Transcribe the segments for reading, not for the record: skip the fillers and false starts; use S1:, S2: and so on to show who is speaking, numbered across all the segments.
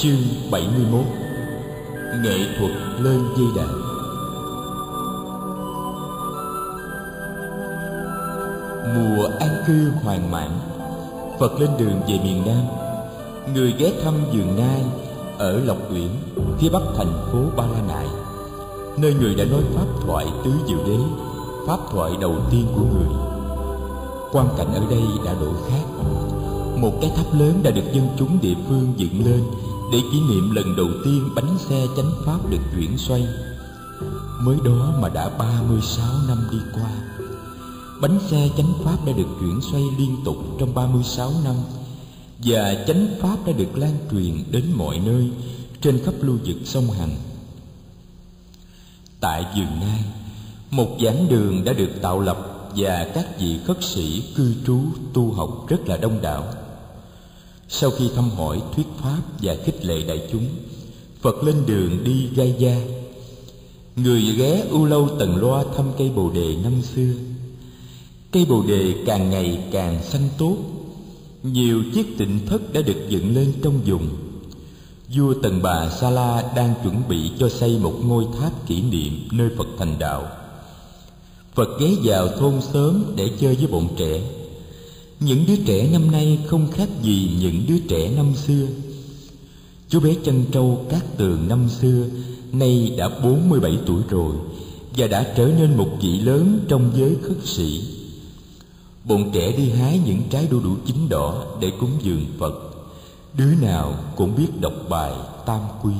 S1: Chương 71. Nghệ thuật lên dây đàn. Mùa an cư hoàn mãn, Phật lên đường về miền Nam. Người ghé thăm vườn nai ở Lộc Uyển, phía bắc thành phố Ba La Nại, nơi người đã nói pháp thoại tứ diệu đế, pháp thoại đầu tiên của người. Quang cảnh ở đây đã đổi khác. Một cái tháp lớn đã được dân chúng địa phương dựng lên để kỷ niệm lần đầu tiên bánh xe chánh pháp được chuyển xoay. Mới đó mà đã 36 năm đi qua. Bánh xe chánh pháp đã được chuyển xoay liên tục trong 36 năm, và chánh pháp đã được lan truyền đến mọi nơi trên khắp lưu vực sông Hằng. Tại vườn nai, một giảng đường đã được tạo lập và các vị khất sĩ cư trú tu học rất là đông đảo. Sau khi thăm hỏi, thuyết pháp và khích lệ đại chúng, Phật lên đường đi Gaya. Người ghé Ưu Lâu Tần Loa thăm cây bồ đề năm xưa. Cây bồ đề càng ngày càng xanh tốt. Nhiều chiếc tịnh thất đã được dựng lên trong vùng. Vua Tần Bà Sa La đang chuẩn bị cho xây một ngôi tháp kỷ niệm nơi Phật thành đạo. Phật ghé vào thôn xóm để chơi với bọn trẻ. Những đứa trẻ năm nay không khác gì những đứa trẻ năm xưa. Chú bé Chân Trâu Cát Tường năm xưa nay đã 47 tuổi rồi và đã trở nên một vị lớn trong giới khất sĩ. Bọn trẻ đi hái những trái đu đủ chín đỏ để cúng dường Phật. Đứa nào cũng biết đọc bài Tam Quy.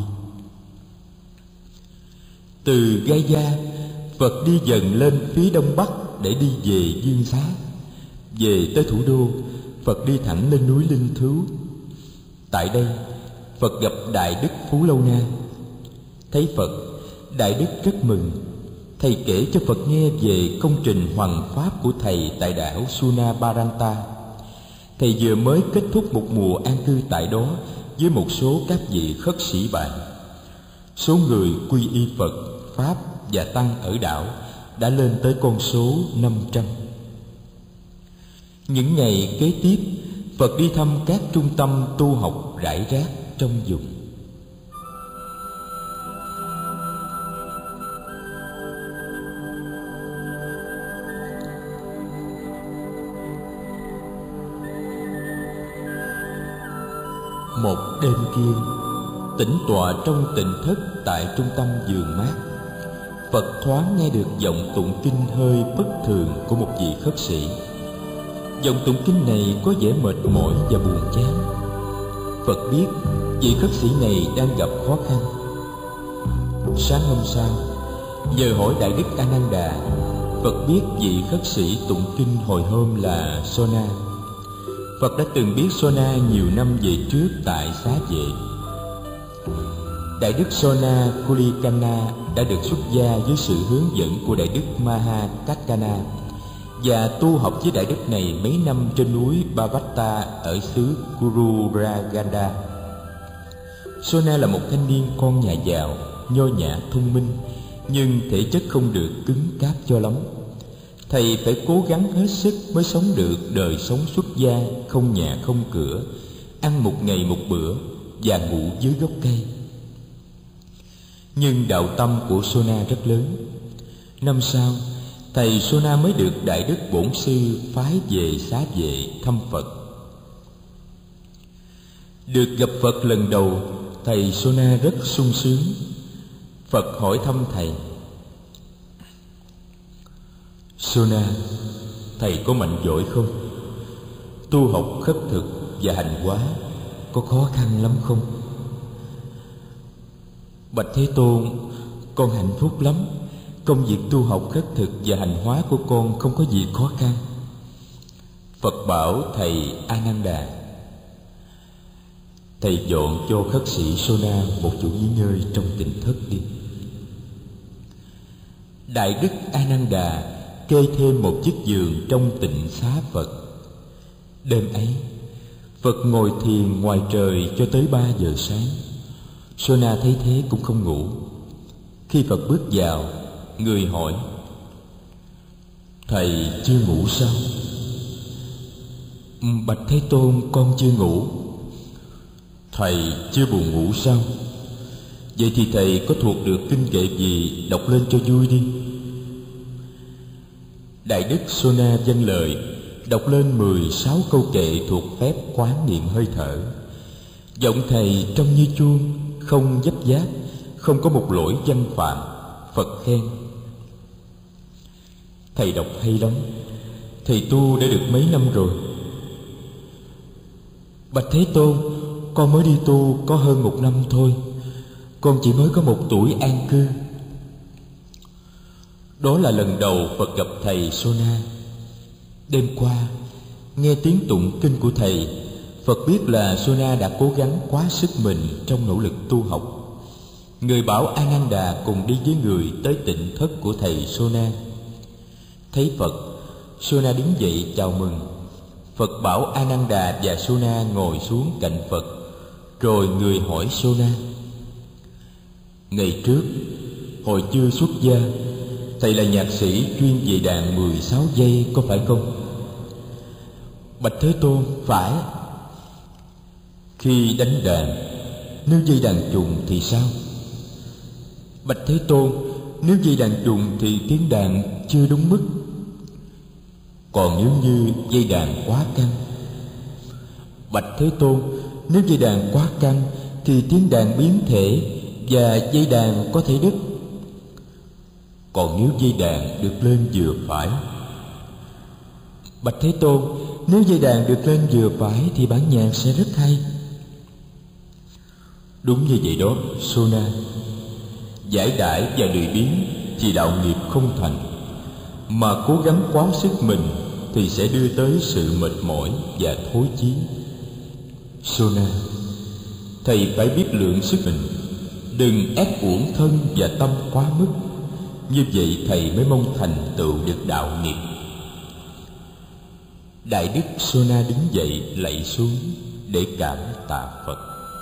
S1: Từ Gaya, Phật đi dần lên phía đông bắc để đi về Dương Xá. Về tới thủ đô, Phật đi thẳng lên núi Linh Thứu. Tại đây, Phật gặp Đại Đức Phú Lâu Na. Thấy Phật, Đại Đức rất mừng. Thầy kể cho Phật nghe về công trình hoằng pháp của thầy tại đảo Sunabaranta. Thầy vừa mới kết thúc một mùa an cư tại đó với một số các vị khất sĩ bạn. Số người quy y Phật, Pháp và Tăng ở đảo đã lên tới con số 500. Những ngày kế tiếp, Phật đi thăm các trung tâm tu học rải rác trong vùng. Một đêm kia, tĩnh tọa trong tịnh thất tại trung tâm vườn mát, Phật thoáng nghe được giọng tụng kinh hơi bất thường của một vị khất sĩ. Giọng tụng kinh này có vẻ mệt mỏi và buồn chán. Phật biết vị khất sĩ này đang gặp khó khăn. Sáng hôm sau, nhờ hỏi Đại Đức A Nan Đà, Phật biết vị khất sĩ tụng kinh hồi hôm là Sona. Phật đã từng biết Sona nhiều năm về trước tại Xá Vệ. Đại Đức Sona Kulikana đã được xuất gia với sự hướng dẫn của Đại Đức Maha Kaccana và tu học với Đại Đức này mấy năm trên núi Bavatta ở xứ Kururaganda. Sona là một thanh niên con nhà giàu, nho nhã thông minh, nhưng thể chất không được cứng cáp cho lắm. Thầy phải cố gắng hết sức mới sống được đời sống xuất gia, không nhà không cửa, ăn một ngày một bữa và ngủ dưới gốc cây. Nhưng đạo tâm của Sona rất lớn. Năm sau, thầy Sona mới được Đại Đức Bổn Sư phái về Xá Vệ thăm Phật. Được gặp Phật lần đầu, thầy Sona rất sung sướng. Phật hỏi thăm thầy: Sona, thầy có mạnh giỏi không? Tu học khất thực và hành hóa có khó khăn lắm không? Bạch Thế Tôn, con hạnh phúc lắm. Công việc tu học khất thực và hành hóa của con không có gì khó khăn. Phật bảo thầy A Nan Đà: thầy dọn cho khất sĩ Sona một chỗ nghỉ ngơi trong tịnh thất đi. Đại Đức A Nan Đà kê thêm một chiếc giường trong tịnh xá Phật. Đêm ấy, Phật ngồi thiền ngoài trời cho tới 3 giờ sáng. Sona thấy thế cũng không ngủ. Khi Phật bước vào, người hỏi: thầy chưa ngủ sao? Bạch Thế Tôn, con chưa ngủ. Thầy chưa buồn ngủ sao? Vậy thì thầy có thuộc được kinh kệ gì, đọc lên cho vui đi. Đại đức Sona vâng lời, đọc lên 16 câu kệ thuộc phép quán niệm hơi thở. Giọng thầy trong như chuông, không dấp dáp, không có một lỗi văn phạm. Phật khen: thầy đọc hay lắm. Thầy tu đã được mấy năm rồi? Bạch Thế Tôn, con mới đi tu có hơn 1 năm thôi. Con chỉ mới có 1 tuổi an cư. Đó là lần đầu Phật gặp thầy Sona. Đêm qua, nghe tiếng tụng kinh của thầy, Phật biết là Sona đã cố gắng quá sức mình trong nỗ lực tu học. Người bảo Ananda cùng đi với người tới tịnh thất của thầy Sona. Thấy Phật, Sona đứng dậy chào mừng. Phật bảo Ananda và Sona ngồi xuống cạnh Phật. Rồi người hỏi Sona: ngày trước, hồi chưa xuất gia, thầy là nhạc sĩ chuyên về đàn 16 giây có phải không? Bạch Thế Tôn, phải. Khi đánh đàn, nếu dây đàn trùng thì sao? Bạch Thế Tôn, nếu dây đàn trùng thì tiếng đàn chưa đúng mức. Còn nếu như dây đàn quá căng? Bạch Thế Tôn, nếu dây đàn quá căng thì tiếng đàn biến thể và dây đàn có thể đứt. Còn nếu dây đàn được lên vừa phải? Bạch Thế Tôn, nếu dây đàn được lên vừa phải thì bản nhạc sẽ rất hay. Đúng như vậy đó, Sona. Giải đãi và lười biếng thì đạo nghiệp không thành, mà cố gắng quá sức mình thì sẽ đưa tới sự mệt mỏi và thối chí. Sona, thầy phải biết lượng sức mình, đừng ép uổng thân và tâm quá mức. Như vậy thầy mới mong thành tựu được đạo nghiệp. Đại đức Sona đứng dậy lạy xuống để cảm tạ Phật.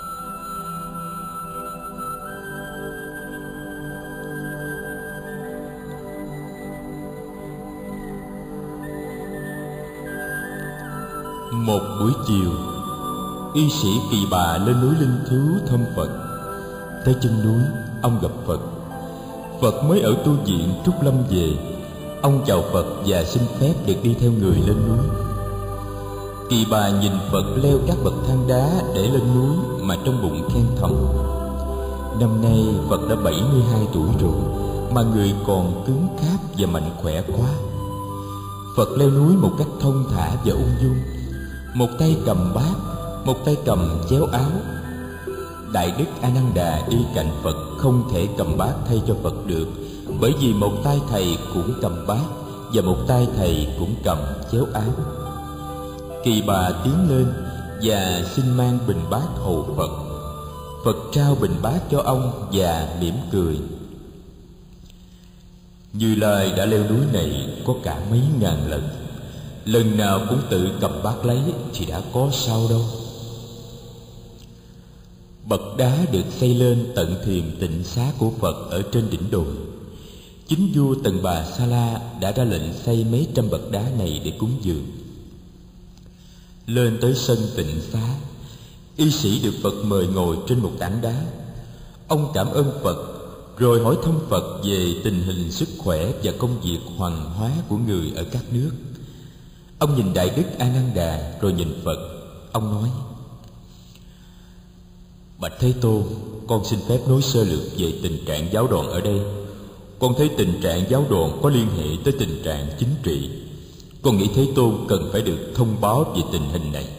S1: Một buổi chiều, y sĩ Kỳ Bà lên núi Linh Thiếu thăm Phật. Tới chân núi, ông gặp Phật. Phật mới ở tu viện Trúc Lâm về. Ông chào Phật và xin phép được đi theo người lên núi. Kỳ Bà nhìn Phật leo các bậc thang đá để lên núi mà trong bụng khen thầm: năm nay Phật đã 72 tuổi rồi mà người còn cứng cáp và mạnh khỏe quá. Phật leo núi một cách thông thả và ung dung, một tay cầm bát, một tay cầm chéo áo. Đại đức Ananda đi cạnh Phật không thể cầm bát thay cho Phật được, bởi vì một tay thầy cũng cầm bát và một tay thầy cũng cầm chéo áo. Kỳ Bà tiến lên và xin mang bình bát hầu Phật. Phật trao bình bát cho ông và mỉm cười: Như Lai đã leo núi này có cả mấy ngàn lần, lần nào cũng tự cầm bát lấy thì đã có sao đâu. Bậc đá được xây lên tận thiền tịnh xá của Phật ở trên đỉnh đồi. Chính vua Tần Bà Sa La đã ra lệnh xây mấy trăm bậc đá này để cúng dường. Lên tới sân tịnh xá, y sĩ được Phật mời ngồi trên một tảng đá. Ông cảm ơn Phật, rồi hỏi thăm Phật về tình hình sức khỏe và công việc hoằng hóa của người ở các nước. Ông nhìn Đại đức Ananda rồi nhìn Phật. Ông nói: Bạch Thế Tôn, con xin phép nói sơ lược về tình trạng giáo đoàn ở đây. Con thấy tình trạng giáo đoàn có liên hệ tới tình trạng chính trị. Con nghĩ Thế Tôn cần phải được thông báo về tình hình này.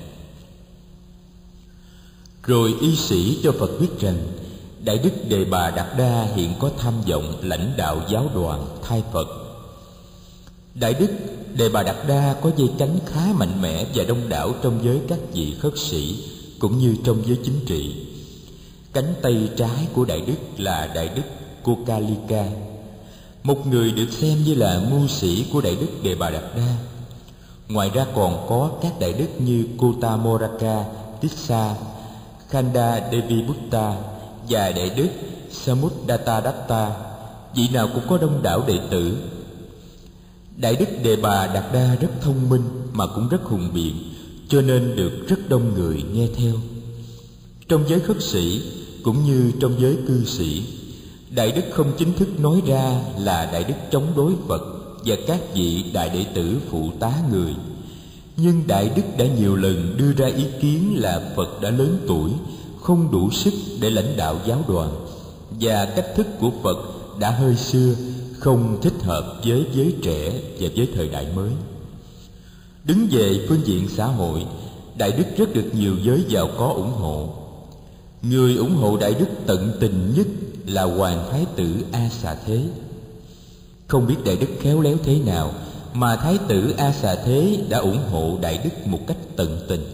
S1: Rồi y sĩ cho Phật biết rằng Đại đức Đề Bà Đạt Đa hiện có tham vọng lãnh đạo giáo đoàn thay Phật. Đại đức Đề Bà Đạt Đa có dây cánh khá mạnh mẽ và đông đảo trong giới các vị khất sĩ cũng như trong giới chính trị. Cánh tay trái của Đại đức là Đại đức Kokalika, một người được xem như là mưu sĩ của Đại đức Đề Bà Đạt Đa. Ngoài ra còn có các đại đức như Kotamoraka Tissa, Khanda Devi Butta và Đại đức Samuddatta Datta, vị nào cũng có đông đảo đệ tử. Đại đức Đề Bà Đạt Đa rất thông minh mà cũng rất hùng biện, cho nên được rất đông người nghe theo. Trong giới khất sĩ cũng như trong giới cư sĩ, Đại Đức không chính thức nói ra là Đại Đức chống đối Phật và các vị đại đệ tử phụ tá người. Nhưng Đại Đức đã nhiều lần đưa ra ý kiến là Phật đã lớn tuổi, không đủ sức để lãnh đạo giáo đoàn, và cách thức của Phật đã hơi xưa, không thích hợp với giới trẻ và với thời đại mới. Đứng về phương diện xã hội, Đại Đức rất được nhiều giới giàu có ủng hộ. Người ủng hộ Đại Đức tận tình nhất là Hoàng Thái tử A Xà Thế. Không biết Đại Đức khéo léo thế nào mà Thái tử A Xà Thế đã ủng hộ Đại Đức một cách tận tình.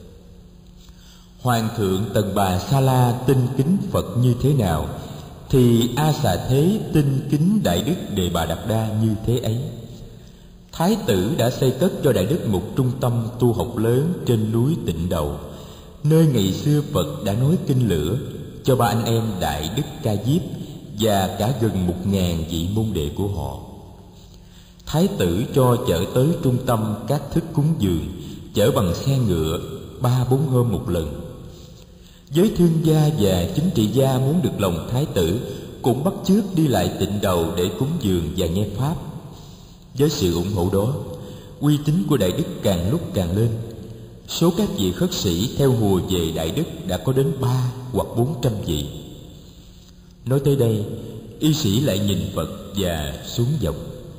S1: Hoàng thượng Tần Bà Sa La tinh kính Phật như thế nào thì A Xà Thế tinh kính Đại Đức Đề Bà Đạt Đa như thế ấy. Thái tử đã xây cất cho Đại Đức một trung tâm tu học lớn trên núi Tịnh Đầu, nơi ngày xưa Phật đã nói kinh lửa cho ba anh em Đại Đức Ca Diếp và cả gần 1000 vị môn đệ của họ. Thái tử cho chở tới trung tâm các thức cúng dường, chở bằng xe ngựa 3-4 hôm một lần. Giới thương gia và chính trị gia muốn được lòng Thái tử cũng bắt chước đi lại Tịnh Đầu để cúng dường và nghe pháp. Với sự ủng hộ đó, uy tín của Đại Đức càng lúc càng lên. Số các vị khất sĩ theo hùa về Đại Đức đã có đến 300 hoặc 400 vị. Nói tới đây, y sĩ lại nhìn Phật và xuống giọng: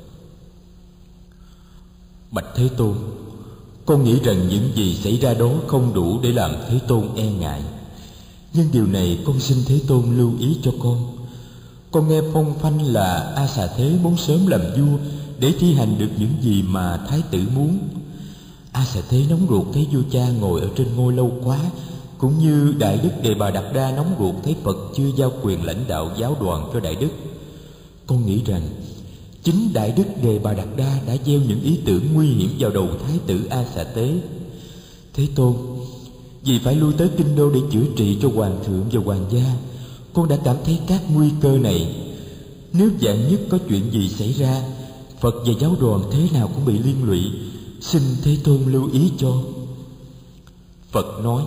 S1: Bạch Thế Tôn, con nghĩ rằng những gì xảy ra đó không đủ để làm Thế Tôn e ngại. Nhưng điều này con xin Thế Tôn lưu ý cho con. Con nghe phong phanh là A Xà Thế muốn sớm làm vua để thi hành được những gì mà Thái tử muốn. A Xà Thế nóng ruột thấy vua cha ngồi ở trên ngôi lâu quá, cũng như Đại Đức Đề Bà Đạt Đa nóng ruột thấy Phật chưa giao quyền lãnh đạo giáo đoàn cho Đại Đức. Con nghĩ rằng chính Đại Đức Đề Bà Đạt Đa đã gieo những ý tưởng nguy hiểm vào đầu Thái tử A Xà Thế. Thế Tôn, vì phải lui tới kinh đô để chữa trị cho hoàng thượng và hoàng gia, con đã cảm thấy các nguy cơ này. Nếu vạn nhất có chuyện gì xảy ra, Phật và giáo đoàn thế nào cũng bị liên lụy. Xin Thế Tôn lưu ý cho. Phật nói: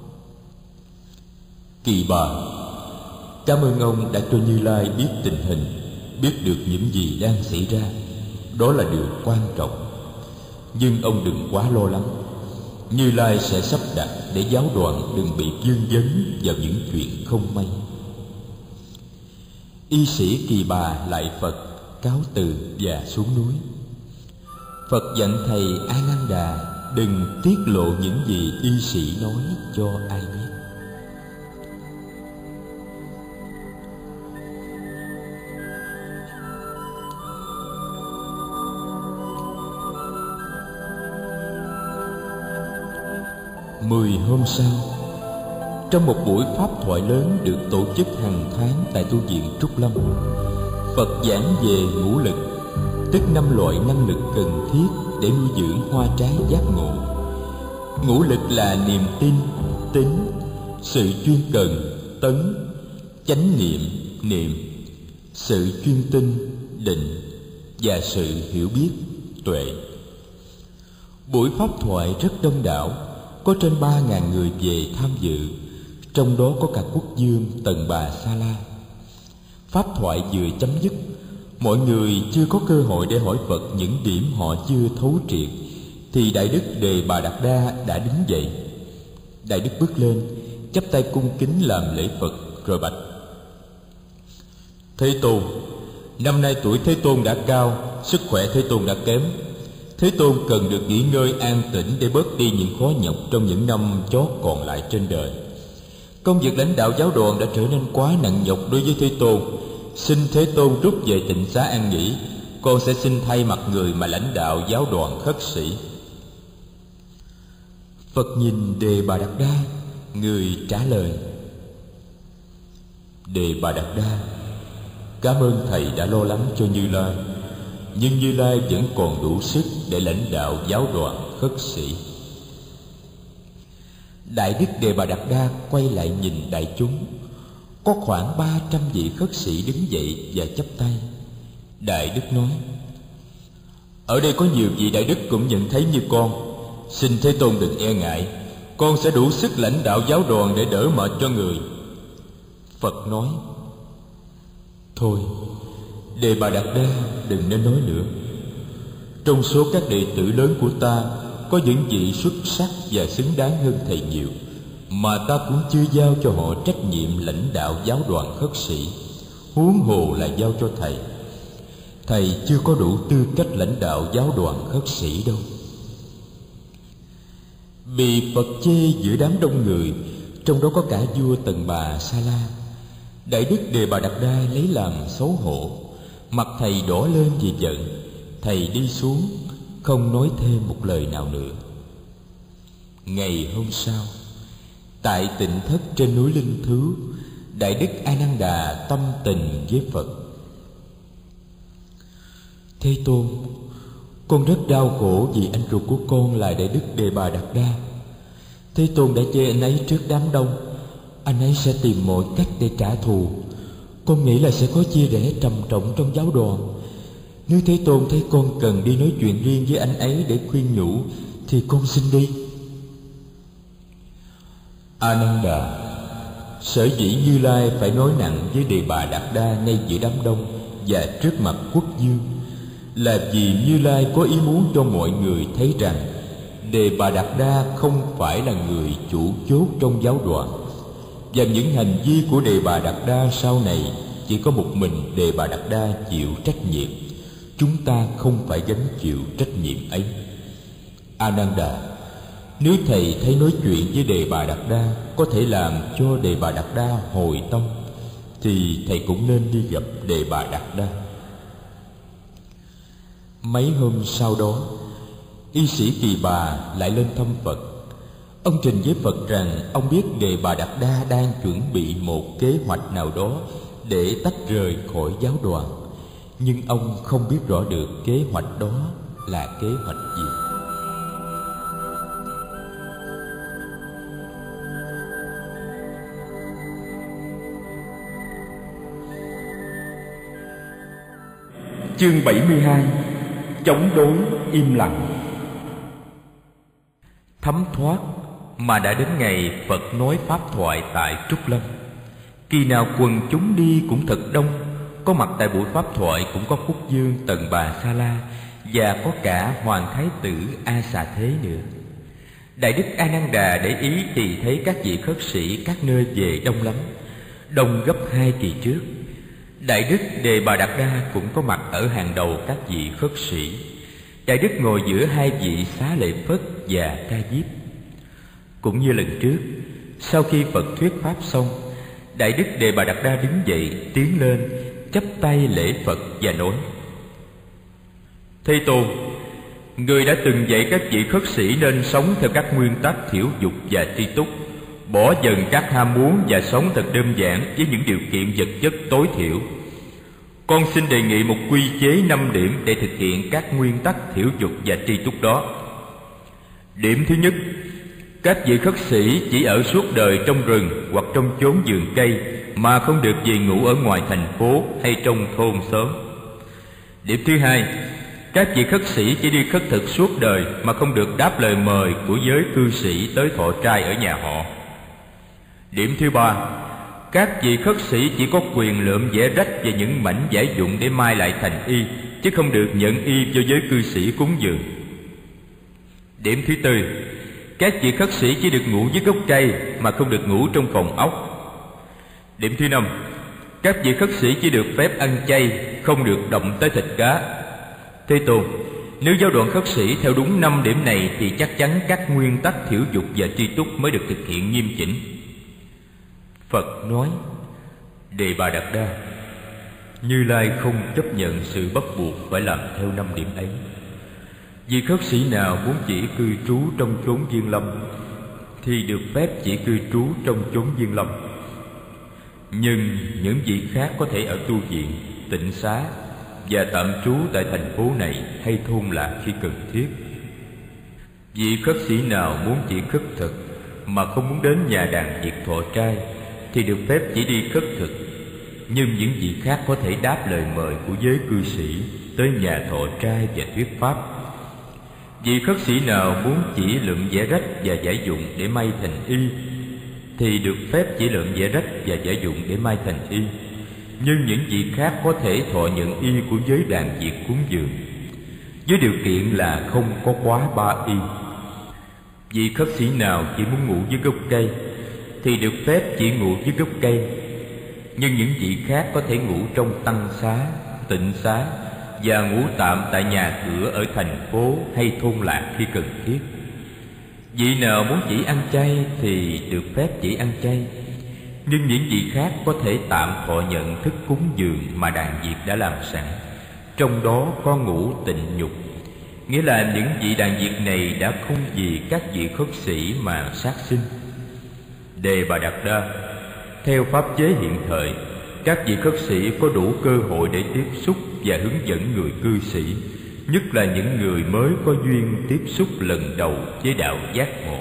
S1: Kỳ Bà, cảm ơn ông đã cho Như Lai biết tình hình, biết được những gì đang xảy ra. Đó là điều quan trọng. Nhưng ông đừng quá lo lắng. Như Lai sẽ sắp đặt để giáo đoàn đừng bị vương vấn vào những chuyện không may. Y sĩ Kỳ Bà lại Phật cáo từ và xuống núi. Phật dặn thầy A Nan Đà đừng tiết lộ những gì y sĩ nói cho ai biết. Mười hôm sau, trong một buổi pháp thoại lớn được tổ chức hàng tháng tại tu viện Trúc Lâm, Phật giảng về ngũ lực, tức 5 loại năng lực cần thiết để nuôi dưỡng hoa trái giác ngộ. Ngũ lực là niềm tin, tín, sự chuyên cần, tấn, chánh niệm, niệm, sự chuyên tinh, định và sự hiểu biết, tuệ. Buổi pháp thoại rất đông đảo, có trên 3.000 người về tham dự, trong đó có cả quốc vương Tần Bà Sa La. Pháp thoại vừa chấm dứt, mọi người chưa có cơ hội để hỏi Phật những điểm họ chưa thấu triệt, thì Đại Đức Đề Bà Đạt Đa đã đứng dậy. Đại Đức bước lên, chắp tay cung kính làm lễ Phật rồi bạch: Thế Tôn, năm nay tuổi Thế Tôn đã cao, sức khỏe Thế Tôn đã kém. Thế Tôn cần được nghỉ ngơi an tĩnh để bớt đi những khó nhọc trong những năm chót còn lại trên đời. Công việc lãnh đạo giáo đoàn đã trở nên quá nặng nhọc đối với Thế Tôn. Xin Thế Tôn rút về tịnh xá an nghỉ. Con sẽ xin thay mặt người mà lãnh đạo giáo đoàn khất sĩ. Phật nhìn Đề Bà Đạt Đa, người trả lời: Đề Bà Đạt Đa, cảm ơn thầy đã lo lắng cho Như Lai, nhưng Như Lai vẫn còn đủ sức để lãnh đạo giáo đoàn khất sĩ. Đại Đức Đề Bà Đạt Đa quay lại nhìn đại chúng. Có khoảng 300 vị khất sĩ đứng dậy và chắp tay. Đại Đức nói: Ở đây có nhiều vị Đại Đức cũng nhận thấy như con. Xin Thế Tôn đừng e ngại. con sẽ đủ sức lãnh đạo giáo đoàn để đỡ mệt cho người. Phật nói: thôi, Đề Bà Đạt Đa đừng nên nói nữa. Trong số các đệ tử lớn của ta có những vị xuất sắc và xứng đáng hơn thầy nhiều, mà ta cũng chưa giao cho họ trách nhiệm lãnh đạo giáo đoàn khất sĩ, huống hồ là giao cho thầy. Thầy chưa có đủ tư cách lãnh đạo giáo đoàn khất sĩ đâu. Bị Phật chê giữa đám đông người, trong đó có cả vua Tần Bà Sa La, Đại đức Đề Bà Đạt Đa lấy làm xấu hổ, mặt thầy đỏ lên vì giận. Thầy đi xuống, không nói thêm một lời nào nữa. Ngày hôm sau, tại tịnh thất trên núi Linh Thứ, Đại đức A Nan Đà tâm tình với Phật: Thế Tôn, con rất đau khổ vì anh ruột của con là Đại đức Đề Bà Đạt Đa. Thế Tôn đã chê anh ấy trước đám đông, anh ấy sẽ tìm mọi cách để trả thù. Con nghĩ là sẽ có chia rẽ trầm trọng trong giáo đoàn. Nếu Thế Tôn thấy con cần đi nói chuyện riêng với anh ấy để khuyên nhủ, thì con xin đi. A Nan Đà, sở dĩ Như Lai phải nói nặng với Đề Bà Đạt Đa ngay giữa đám đông và trước mặt quốc vương là vì Như Lai có ý muốn cho mọi người thấy rằng Đề Bà Đạt Đa không phải là người chủ chốt trong giáo đoàn, và những hành vi của Đề Bà Đạt Đa sau này chỉ có một mình Đề Bà Đạt Đa chịu trách nhiệm. Chúng ta không phải gánh chịu trách nhiệm ấy. A Nan Đà, nếu thầy thấy nói chuyện với Đề Bà Đạt Đa có thể làm cho Đề Bà Đạt Đa hồi tâm, thì thầy cũng nên đi gặp Đề Bà Đạt Đa. Mấy hôm sau đó, y sĩ Kỳ Bà lại lên thăm Phật. Ông trình với Phật rằng ông biết Đề Bà Đạt Đa đang chuẩn bị một kế hoạch nào đó để tách rời khỏi giáo đoàn, nhưng ông không biết rõ được kế hoạch đó là kế hoạch gì.
S2: Chương 72: Chống đối im lặng.
S1: Thấm thoát mà đã đến ngày Phật nói pháp thoại tại Trúc Lâm. Kỳ nào quần chúng đi cũng thật đông. Có mặt tại buổi pháp thoại cũng có quốc vương Tần Bà Sa La và có cả hoàng thái tử A Xà Thế nữa. Đại đức A Nan Đà để ý thì thấy các vị khất sĩ các nơi về đông lắm, đông gấp 2 kỳ trước. Đại đức Đề Bà Đạt Đa cũng có mặt ở hàng đầu các vị khất sĩ. Đại đức ngồi giữa hai vị Xá Lợi Phất và Ca Diếp. Cũng như lần trước, sau khi Phật thuyết pháp xong, Đại đức Đề Bà Đạt Đa đứng dậy, tiến lên, chắp tay lễ Phật và nói: Thế Tôn, người đã từng dạy các vị khất sĩ nên sống theo các nguyên tắc thiểu dục và tri túc, bỏ dần các ham muốn và sống thật đơn giản với những điều kiện vật chất tối thiểu. Con xin đề nghị một quy chế 5 điểm để thực hiện các nguyên tắc thiểu dục và tri túc đó. Điểm thứ nhất, các vị khất sĩ chỉ ở suốt đời trong rừng hoặc trong chốn vườn cây, mà không được về ngủ ở ngoài thành phố hay trong thôn xóm. Điểm thứ hai, các vị khất sĩ chỉ đi khất thực suốt đời mà không được đáp lời mời của giới cư sĩ tới thọ trai ở nhà họ. Điểm thứ ba, các vị khất sĩ chỉ có quyền lượm vẽ rách và những mảnh vải dụng để mai lại thành y, chứ không được nhận y cho giới cư sĩ cúng dường. Điểm thứ tư, các vị khất sĩ chỉ được ngủ dưới gốc cây mà không được ngủ trong phòng ốc. Điểm thứ năm, các vị khất sĩ chỉ được phép ăn chay, không được động tới thịt cá. Thế Tôn, nếu giáo đoàn khất sĩ theo đúng 5 điểm này thì chắc chắn các nguyên tắc thiểu dục và tri túc mới được thực hiện nghiêm chỉnh. Phật nói: Đề Bà Đạt Đa, Như Lai không chấp nhận sự bắt buộc phải làm theo 5 điểm ấy. Vì khất sĩ nào muốn chỉ cư trú trong chốn viên lâm thì được phép chỉ cư trú trong chốn viên lâm, nhưng những vị khác có thể ở tu viện, tịnh xá và tạm trú tại thành phố này hay thôn lạc khi cần thiết. Vị khất sĩ nào muốn chỉ khất thực mà không muốn đến nhà đàn việc thọ trai thì được phép chỉ đi khất thực, nhưng những vị khác có thể đáp lời mời của giới cư sĩ tới nhà thọ trai và thuyết pháp. Vị khất sĩ nào muốn chỉ lượm vẽ rách và giải dụng để may thành y thì được phép chỉ lượm vẽ rách và giải dụng để may thành y, nhưng những vị khác có thể thọ nhận y của giới đàn Việt cúng dường, với điều kiện là không có quá 3 y. Vị khất sĩ nào chỉ muốn ngủ dưới gốc cây thì được phép chỉ ngủ dưới gốc cây, nhưng những vị khác có thể ngủ trong tăng xá, tịnh xá và ngủ tạm tại nhà cửa ở thành phố hay thôn làng khi cần thiết. Vị nào muốn chỉ ăn chay thì được phép chỉ ăn chay, nhưng những vị khác có thể tạm thọ nhận thức cúng dường mà đàn Việt đã làm sẵn, trong đó có ngũ tịnh nhục, nghĩa là những vị đàn Việt này đã không vì các vị khất sĩ mà sát sinh. Đề Bà Đạt Đa, theo pháp chế hiện thời, các vị khất sĩ có đủ cơ hội để tiếp xúc và hướng dẫn người cư sĩ, nhất là những người mới có duyên tiếp xúc lần đầu với đạo giác ngộ.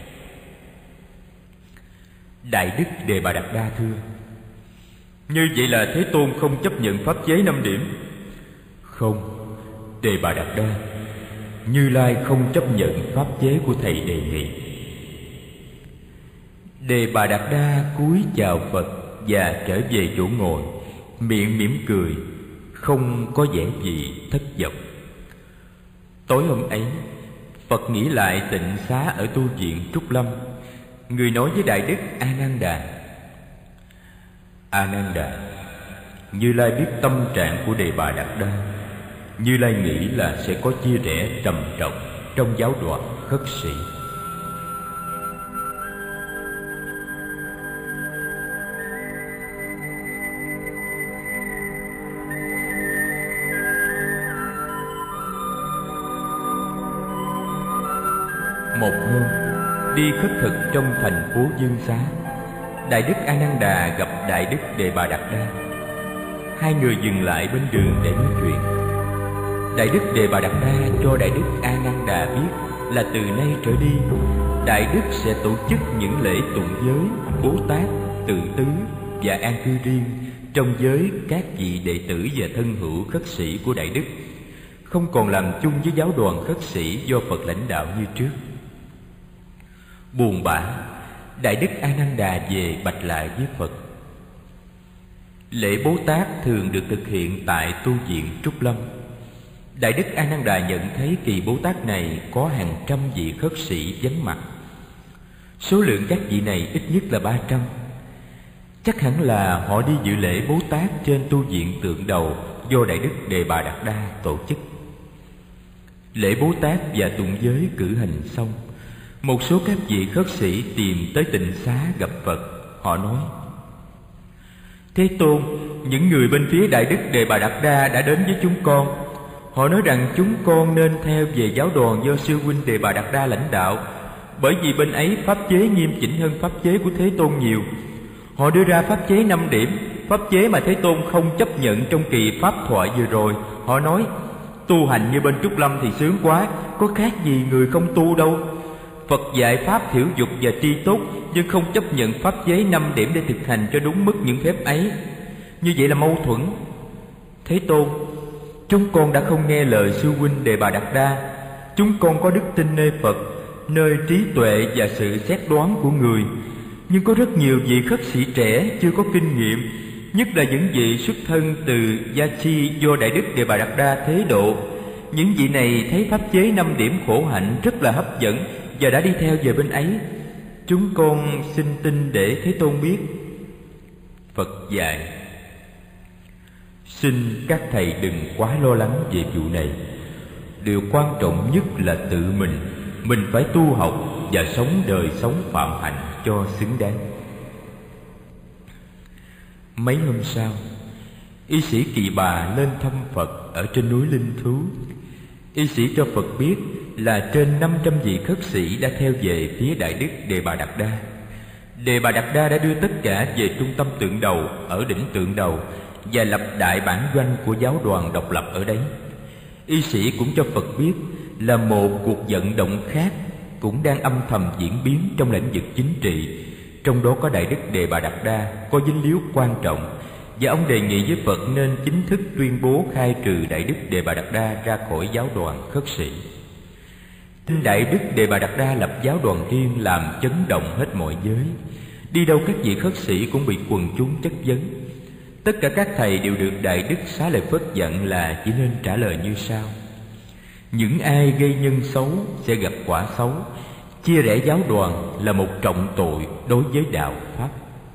S1: Đại đức Đề Bà Đạt Đa thưa: như vậy là Thế Tôn không chấp nhận pháp chế 5 điểm? Không, Đề Bà Đạt Đa, Như Lai không chấp nhận pháp chế của thầy đề nghị. Đề Bà Đạt Đa cúi chào Phật và trở về chỗ ngồi, miệng mỉm cười, không có vẻ gì thất vọng. Tối hôm ấy, Phật nghỉ lại tịnh xá ở tu viện Trúc Lâm. Người nói với Đại đức A Nan Đà: A Nan Đà, Như Lai biết tâm trạng của Đề Bà Đạt Đa. Như Lai nghĩ là sẽ có chia rẽ trầm trọng trong giáo đoàn khất sĩ. Một hôm, đi khất thực trong thành phố Dương Xá, Đại đức A Nan Đà gặp Đại đức Đề Bà Đạt Đa. Hai người dừng lại bên đường để nói chuyện. Đại đức Đề Bà Đạt Đa cho Đại đức A Nan Đà biết là từ nay trở đi, Đại đức sẽ tổ chức những lễ tụng giới, Bố Tát, Tự Tứ và An Cư riêng trong giới các vị đệ tử và thân hữu khất sĩ của Đại đức, không còn làm chung với giáo đoàn khất sĩ do Phật lãnh đạo như trước. Buồn bã, Đại đức A Nan Đà về bạch lại với Phật. Lễ Bố Tát thường được thực hiện tại tu viện Trúc Lâm. Đại đức A Nan Đà nhận thấy kỳ Bố Tát này có hàng trăm vị khất sĩ vắng mặt. Số lượng các vị này ít nhất là 300. Chắc hẳn là họ đi dự lễ Bố Tát trên tu viện Tượng Đầu do Đại đức Đề Bà Đạt Đa tổ chức. Lễ Bố Tát và tụng giới cử hành xong, một số các vị khất sĩ tìm tới tịnh xá gặp Phật. Họ nói: Thế Tôn, những người bên phía Đại đức Đề Bà Đạt Đa đã đến với chúng con. Họ nói rằng chúng con nên theo về giáo đoàn do sư huynh Đề Bà Đạt Đa lãnh đạo, bởi vì bên ấy pháp chế nghiêm chỉnh hơn pháp chế của Thế Tôn nhiều. Họ đưa ra pháp chế 5 điểm, pháp chế mà Thế Tôn không chấp nhận trong kỳ pháp thoại vừa rồi. Họ nói: tu hành như bên Trúc Lâm thì sướng quá, có khác gì người không tu đâu. Phật dạy pháp thiểu dục và tri túc, nhưng không chấp nhận pháp chế 5 điểm để thực hành cho đúng mức những phép ấy. Như vậy là mâu thuẫn. Thế Tôn, chúng con đã không nghe lời sư huynh Đề Bà Đạt Đa. Chúng con có đức tin nơi Phật, nơi trí tuệ và sự xét đoán của người. Nhưng có rất nhiều vị khất sĩ trẻ chưa có kinh nghiệm, nhất là những vị xuất thân từ Gia Chi do Đại đức Đề Bà Đạt Đa thế độ. Những vị này thấy pháp chế 5 điểm khổ hạnh rất là hấp dẫn và đã đi theo về bên ấy. Chúng con xin tin để Thế Tôn biết. Phật dạy: xin các thầy đừng quá lo lắng về vụ này. Điều quan trọng nhất là tự mình phải tu học và sống đời sống phạm hạnh cho xứng đáng. Mấy hôm sau, y sĩ Kỳ Bà lên thăm Phật ở trên núi Linh Thú. Y sĩ cho Phật biết là trên 500 vị khất sĩ đã theo về phía Đại đức Đề Bà Đạt Đa. Đề Bà Đạt Đa đã đưa tất cả về trung tâm Tượng Đầu ở đỉnh Tượng Đầu và lập đại bản doanh của giáo đoàn độc lập ở đấy. Y sĩ cũng cho Phật biết là một cuộc vận động khác cũng đang âm thầm diễn biến trong lĩnh vực chính trị, trong đó có Đại đức Đề Bà Đạt Đa có dính líu quan trọng, và ông đề nghị với Phật nên chính thức tuyên bố khai trừ Đại đức Đề Bà Đạt Đa ra khỏi giáo đoàn khất sĩ. Đại Đức Đề Bà Đạt Đa lập giáo đoàn riêng làm chấn động hết mọi giới. Đi đâu các vị khất sĩ cũng bị quần chúng chất vấn. Tất cả các thầy đều được Đại Đức Xá Lợi Phất dặn là chỉ nên trả lời như sau: những ai gây nhân xấu sẽ gặp quả xấu. Chia rẽ giáo đoàn là một trọng tội đối với đạo pháp.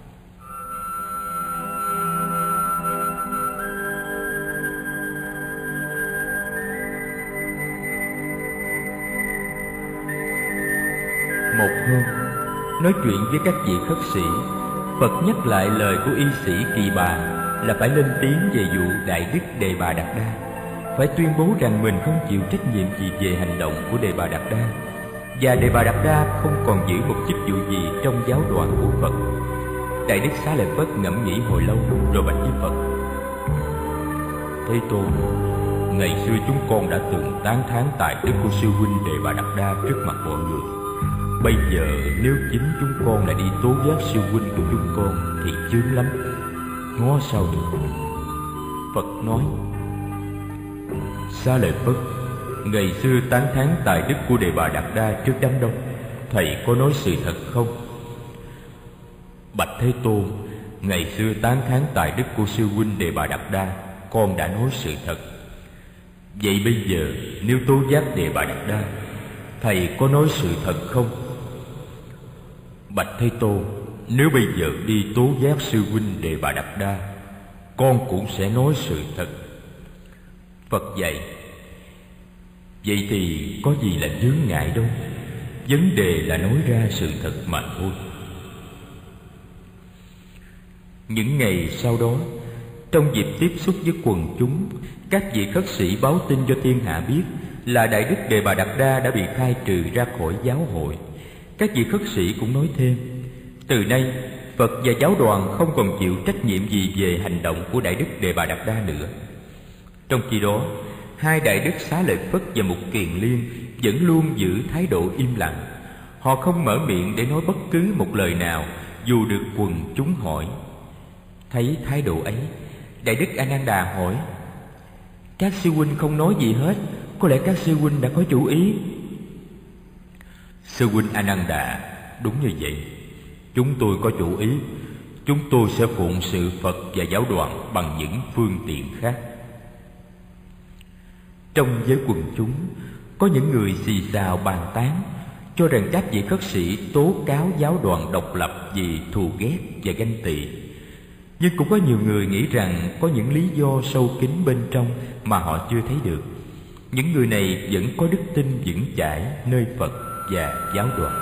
S1: Một hôm, nói chuyện với các vị khất sĩ, Phật nhắc lại lời của y sĩ Kỳ Bà là phải lên tiếng về vụ Đại Đức Đề Bà Đạt Đa, phải tuyên bố rằng mình không chịu trách nhiệm gì về hành động của Đề Bà Đạt Đa, và Đề Bà Đạt Đa không còn giữ một chức vụ gì trong giáo đoàn của Phật. Đại Đức Xá Lợi Phất ngẫm nghĩ hồi lâu rồi bạch với Phật: Thế Tôn, ngày xưa chúng con đã từng tán thán tài đức của sư huynh Đề Bà Đạt Đa trước mặt mọi người. Bây giờ nếu chính chúng con lại đi tố giác sư huynh của chúng con thì chướng lắm, ngó sao được. Phật nói: Xá Lợi Phất, ngày xưa tán thán tài đức của Đề Bà Đạt Đa trước đám đông, thầy có nói sự thật không? Bạch Thế Tôn, ngày xưa tán thán tài đức của sư huynh Đề Bà Đạt Đa, con đã nói sự thật. Vậy bây giờ nếu tố giác Đề Bà Đạt Đa, thầy có nói sự thật không? Bạch Thế Tôn, nếu bây giờ đi tố giác sư huynh Đề Bà Đạt Đa, con cũng sẽ nói sự thật. Phật dạy: vậy thì có gì là chướng ngại đâu, vấn đề là nói ra sự thật mà thôi. Những ngày sau đó, trong dịp tiếp xúc với quần chúng, các vị khất sĩ báo tin cho thiên hạ biết là Đại Đức Đề Bà Đạt Đa đã bị khai trừ ra khỏi giáo hội. Các vị khất sĩ cũng nói thêm: từ nay Phật và giáo đoàn không còn chịu trách nhiệm gì về hành động của Đại Đức Đề Bà Đạt Đa nữa. Trong khi đó, hai Đại Đức Xá Lợi Phất và Mục Kiền Liên vẫn luôn giữ thái độ im lặng. Họ không mở miệng để nói bất cứ một lời nào dù được quần chúng hỏi. Thấy thái độ ấy, Đại Đức A Nan Đà hỏi: các sư huynh không nói gì hết, có lẽ các sư huynh đã có chủ ý. Sư huynh A Nan Đà, đúng như vậy. Chúng tôi có chủ ý. Chúng tôi sẽ phụng sự Phật và giáo đoàn bằng những phương tiện khác. Trong giới quần chúng, có những người xì xào bàn tán, cho rằng các vị khất sĩ tố cáo giáo đoàn độc lập vì thù ghét và ganh tị. Nhưng cũng có nhiều người nghĩ rằng có những lý do sâu kín bên trong mà họ chưa thấy được. Những người này vẫn có đức tin vững chãi nơi Phật và giáo đoàn.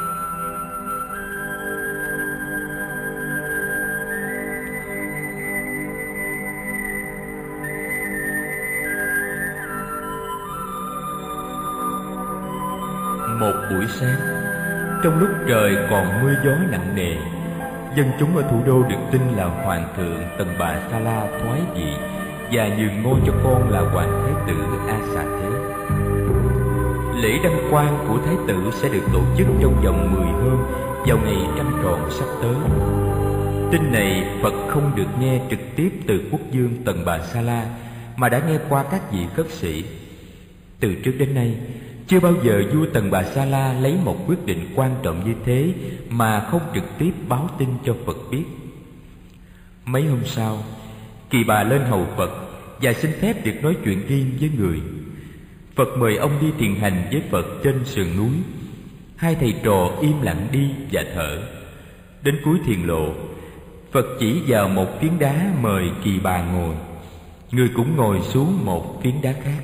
S1: Một buổi sáng, trong lúc trời còn mưa gió nặng nề, dân chúng ở thủ đô được tin là Hoàng thượng Tần Bà Sa La thoái vị và nhường ngôi cho con là Hoàng Thái tử A Xà Thế. Lễ đăng quang của Thái tử sẽ được tổ chức trong vòng 10 hôm vào ngày trăng tròn sắp tới. Tin này Phật không được nghe trực tiếp từ quốc vương Tần Bà Sa La, mà đã nghe qua các vị khất sĩ. Từ trước đến nay, chưa bao giờ vua Tần Bà Sa La lấy một quyết định quan trọng như thế mà không trực tiếp báo tin cho Phật biết. Mấy hôm sau, Kỳ Bà lên hầu Phật và xin phép được nói chuyện riêng với người. Phật mời ông đi thiền hành với Phật trên sườn núi. Hai thầy trò im lặng đi và thở. Đến cuối thiền lộ, Phật chỉ vào một phiến đá mời Kỳ Bà ngồi. Người cũng ngồi xuống một phiến đá khác.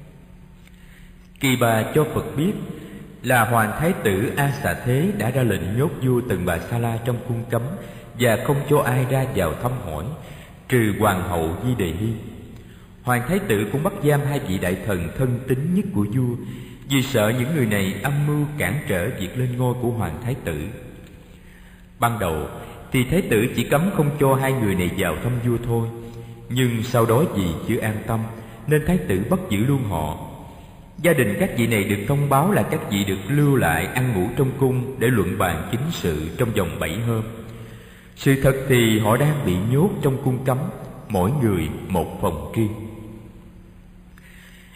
S1: Kỳ Bà cho Phật biết là Hoàng Thái tử A Xà Thế đã ra lệnh nhốt vua Tần Bà Sa La trong cung cấm và không cho ai ra vào thăm hỏi, trừ Hoàng hậu Di Đề Hy. Hoàng Thái tử cũng bắt giam hai vị đại thần thân tín nhất của vua, vì sợ những người này âm mưu cản trở việc lên ngôi của Hoàng Thái tử. Ban đầu thì Thái tử chỉ cấm không cho hai người này vào thăm vua thôi, nhưng sau đó vì chưa an tâm nên Thái tử bắt giữ luôn họ. Gia đình các vị này được thông báo là các vị được lưu lại ăn ngủ trong cung để luận bàn chính sự trong vòng 7 hôm. Sự thật thì họ đang bị nhốt trong cung cấm, mỗi người một phòng riêng.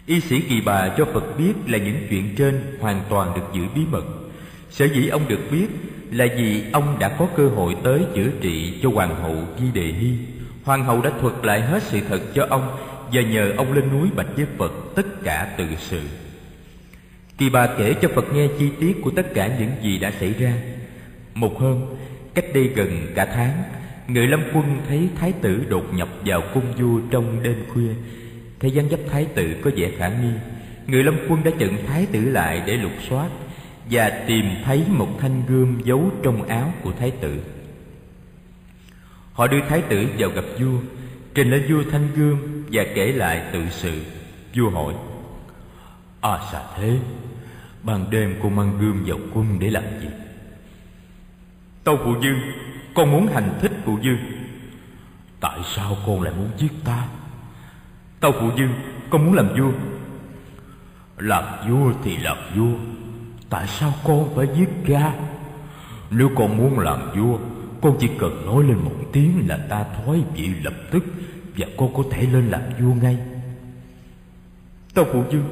S1: Y sĩ Kỳ Bà cho Phật biết là những chuyện trên hoàn toàn được giữ bí mật. Sở dĩ ông được biết là vì ông đã có cơ hội tới chữa trị cho hoàng hậu Di Đề Hy. Hoàng hậu đã thuật lại hết sự thật cho ông và nhờ ông lên núi bạch với Phật tất cả tự sự. Kỳ Bà kể cho Phật nghe chi tiết của tất cả những gì đã xảy ra. Một hôm, cách đây gần cả tháng, Ngự Lâm Quân thấy thái tử đột nhập vào cung vua trong đêm khuya. Thấy dáng dấp thái tử có vẻ khả nghi, Ngự Lâm Quân đã chặn thái tử lại để lục soát và tìm thấy một thanh gươm giấu trong áo của thái tử. Họ đưa thái tử vào gặp vua, trình lên vua thanh gươm và kể lại tự sự. Vua hỏi: Xà Thế, ban đêm cô mang gươm vào cung để làm gì?
S2: Tâu phụ vương, con muốn hành thích phụ vương.
S1: Tại sao con lại muốn giết ta?
S2: Tâu phụ vương, con muốn làm vua.
S1: Làm vua thì làm vua, tại sao con phải giết cha? Nếu con muốn làm vua, con chỉ cần nói lên một tiếng là ta thoái vị lập tức, và con có thể lên làm vua ngay.
S2: Tâu phụ vương,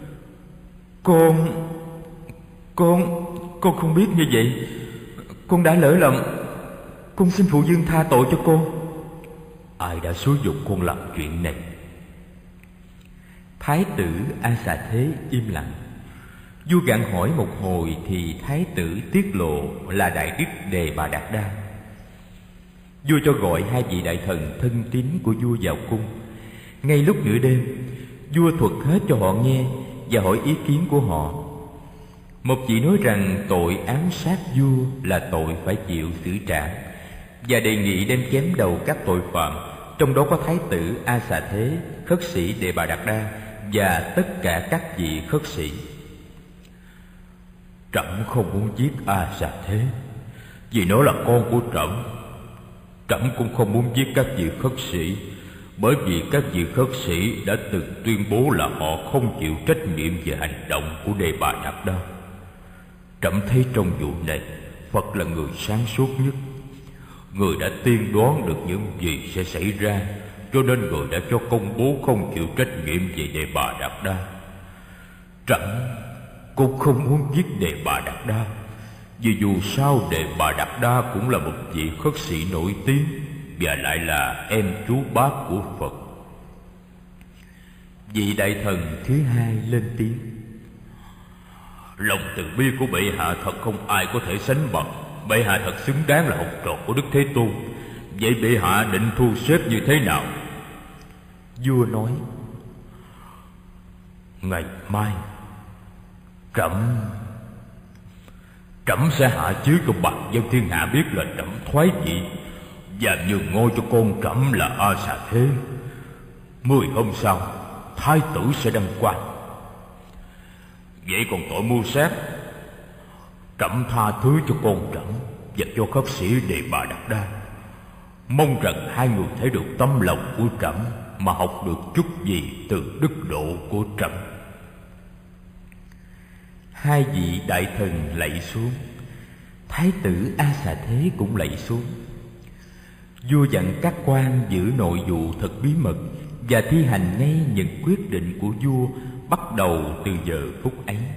S2: con không biết như vậy. Con đã lỡ lầm. Con xin phụ vương tha tội cho con.
S1: Ai đã xúi giục con làm chuyện này? Thái tử A Xà Thế im lặng. Vua gặng hỏi một hồi thì thái tử tiết lộ là Đại Đức Đề Bà Đạt Đa. Vua cho gọi hai vị đại thần thân tín của vua vào cung. Ngay lúc nửa đêm, vua thuật hết cho họ nghe và hỏi ý kiến của họ. Một vị nói rằng tội ám sát vua là tội phải chịu xử trả, và đề nghị đem chém đầu các tội phạm, trong đó có thái tử A Xà Thế, khất sĩ Đề Bà Đạt Đa và tất cả các vị khất sĩ.
S3: Trẫm không muốn giết A Xà Thế, vì nó là con của trẫm. Trẫm cũng không muốn giết các vị khất sĩ, bởi vì các vị khất sĩ đã từng tuyên bố là họ không chịu trách nhiệm về hành động của Đề Bà Đạt Đa. Trẫm thấy trong vụ này, Phật là người sáng suốt nhất. Người đã tiên đoán được những gì sẽ xảy ra, cho nên người đã cho công bố không chịu trách nhiệm về Đề Bà Đạt Đa. Trẫm cũng không muốn giết Đề Bà Đạt Đa, vì dù sao Đề Bà Đạt Đa cũng là một vị khất sĩ nổi tiếng, và lại là em chú bác của Phật.
S1: Vị đại thần thứ hai lên tiếng:
S3: Lòng từ bi của bệ hạ thật không ai có thể sánh bằng. Bệ hạ thật xứng đáng là học trò của Đức Thế Tôn. Vậy bệ hạ định thu xếp như thế nào?
S1: Vua nói:
S3: Ngày mai trẫm sẽ hạ chiếu cho bạch dân thiên hạ biết là trẫm thoái vị, và nhường ngôi cho con trẫm là A Xà Thế. 10 hôm sau, thái tử sẽ đăng quang. Vậy còn tội mưu sát, trẫm tha thứ cho con trẫm và cho khất sĩ Đề Bà Đạt Đa. Mong rằng hai người thấy được tấm lòng của trẫm mà học được chút gì từ đức độ của trẫm.
S1: Hai vị đại thần lạy xuống. Thái tử A Xà Thế cũng lạy xuống. Vua dặn các quan giữ nội vụ thật bí mật và thi hành ngay những quyết định của vua bắt đầu từ giờ phút ấy.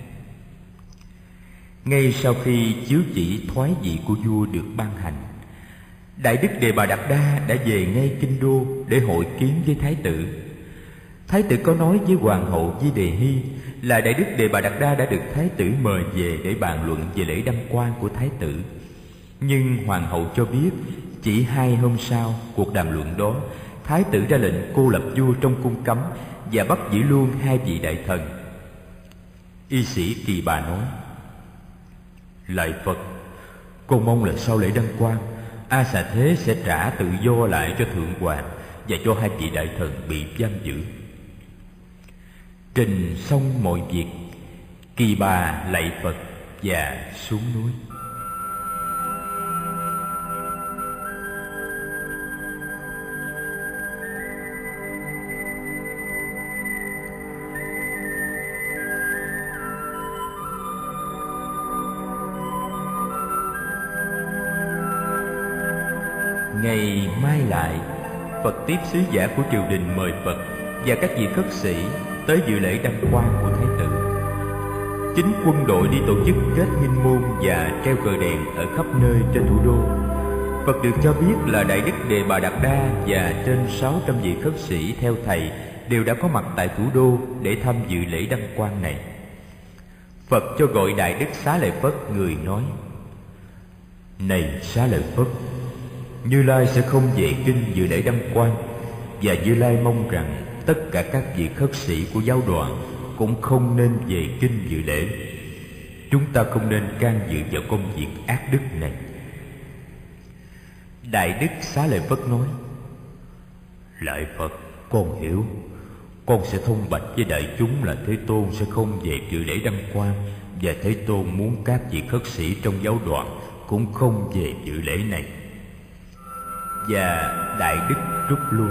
S1: Ngay sau khi chiếu chỉ thoái vị của vua được ban hành, Đại Đức Đề Bà Đạt Đa đã về ngay kinh đô để hội kiến với thái tử. Thái tử có nói với hoàng hậu Di Đề Hy là Đại Đức Đề Bà Đạt Đa đã được thái tử mời về để bàn luận về lễ đăng quang của thái tử. Nhưng hoàng hậu cho biết chỉ 2 hôm sau cuộc đàm luận đó, thái tử ra lệnh cô lập vua trong cung cấm và bắt giữ luôn hai vị đại thần. Y sĩ Kỳ Bà nói:
S3: Lạy Phật, con mong là sau lễ đăng quang, A Xà Thế sẽ trả tự do lại cho thượng hoàng và cho hai vị đại thần bị giam giữ.
S1: Trình xong mọi việc, Kỳ Bà lạy Phật và xuống núi. Ngày mai lại, Phật tiếp sứ giả của triều đình mời Phật và các vị khất sĩ tới dự lễ đăng quang của Thái tử. Chính quân đội đi tổ chức kết nghinh môn và treo cờ đèn ở khắp nơi trên thủ đô. Phật được cho biết là Đại Đức Đề Bà Đạt Đa và trên 600 vị khất sĩ theo thầy đều đã có mặt tại thủ đô để tham dự lễ đăng quang này. Phật cho gọi Đại Đức Xá Lợi Phất, người nói: Này Xá Lợi Phất, Như Lai sẽ không về kinh dự lễ đăng quang, và Như Lai mong rằng tất cả các vị khất sĩ của giáo đoàn cũng không nên về kinh dự lễ. Chúng ta không nên can dự vào công việc ác đức này. Đại Đức Xá Lợi Phất nói: Lại Phật, con hiểu. Con sẽ thông bạch với đại chúng là Thế Tôn sẽ không về dự lễ đăng quang, và Thế Tôn muốn các vị khất sĩ trong giáo đoàn cũng không về dự lễ này. Và Đại Đức rút lui.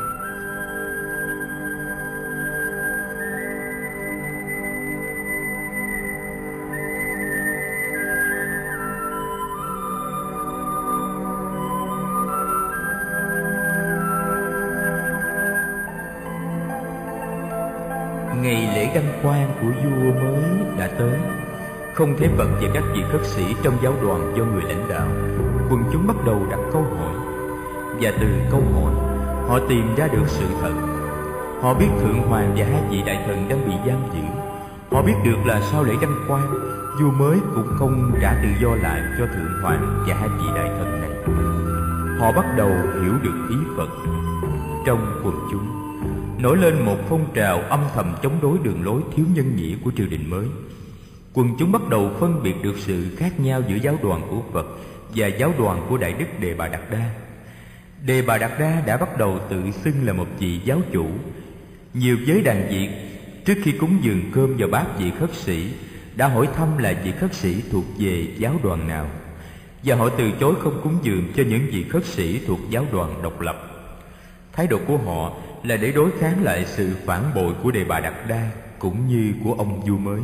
S1: Ngày lễ đăng quang của vua mới đã tới. Không thấy Phật và các vị khất sĩ trong giáo đoàn do người lãnh đạo, quần chúng bắt đầu đặt câu hỏi. Và từ câu hỏi, họ tìm ra được sự thật. Họ biết Thượng Hoàng và hai vị đại thần đang bị giam giữ. Họ biết được là sau lễ đăng quang, vua mới cũng không trả tự do lại cho Thượng Hoàng và hai vị đại thần này. Họ bắt đầu hiểu được ý Phật. Trong quần chúng nổi lên một phong trào âm thầm chống đối đường lối thiếu nhân nghĩa của triều đình mới. Quần chúng bắt đầu phân biệt được sự khác nhau giữa giáo đoàn của Phật và giáo đoàn của Đại Đức Đề Bà Đạt Đa. Đề Bà Đạt Đa đã bắt đầu tự xưng là một vị giáo chủ. Nhiều giới đàn Việt trước khi cúng dường cơm vào bát vị khất sĩ đã hỏi thăm là vị khất sĩ thuộc về giáo đoàn nào, và họ từ chối không cúng dường cho những vị khất sĩ thuộc giáo đoàn độc lập. Thái độ của họ là để đối kháng lại sự phản bội của Đề Bà Đạt Đa cũng như của ông vua mới.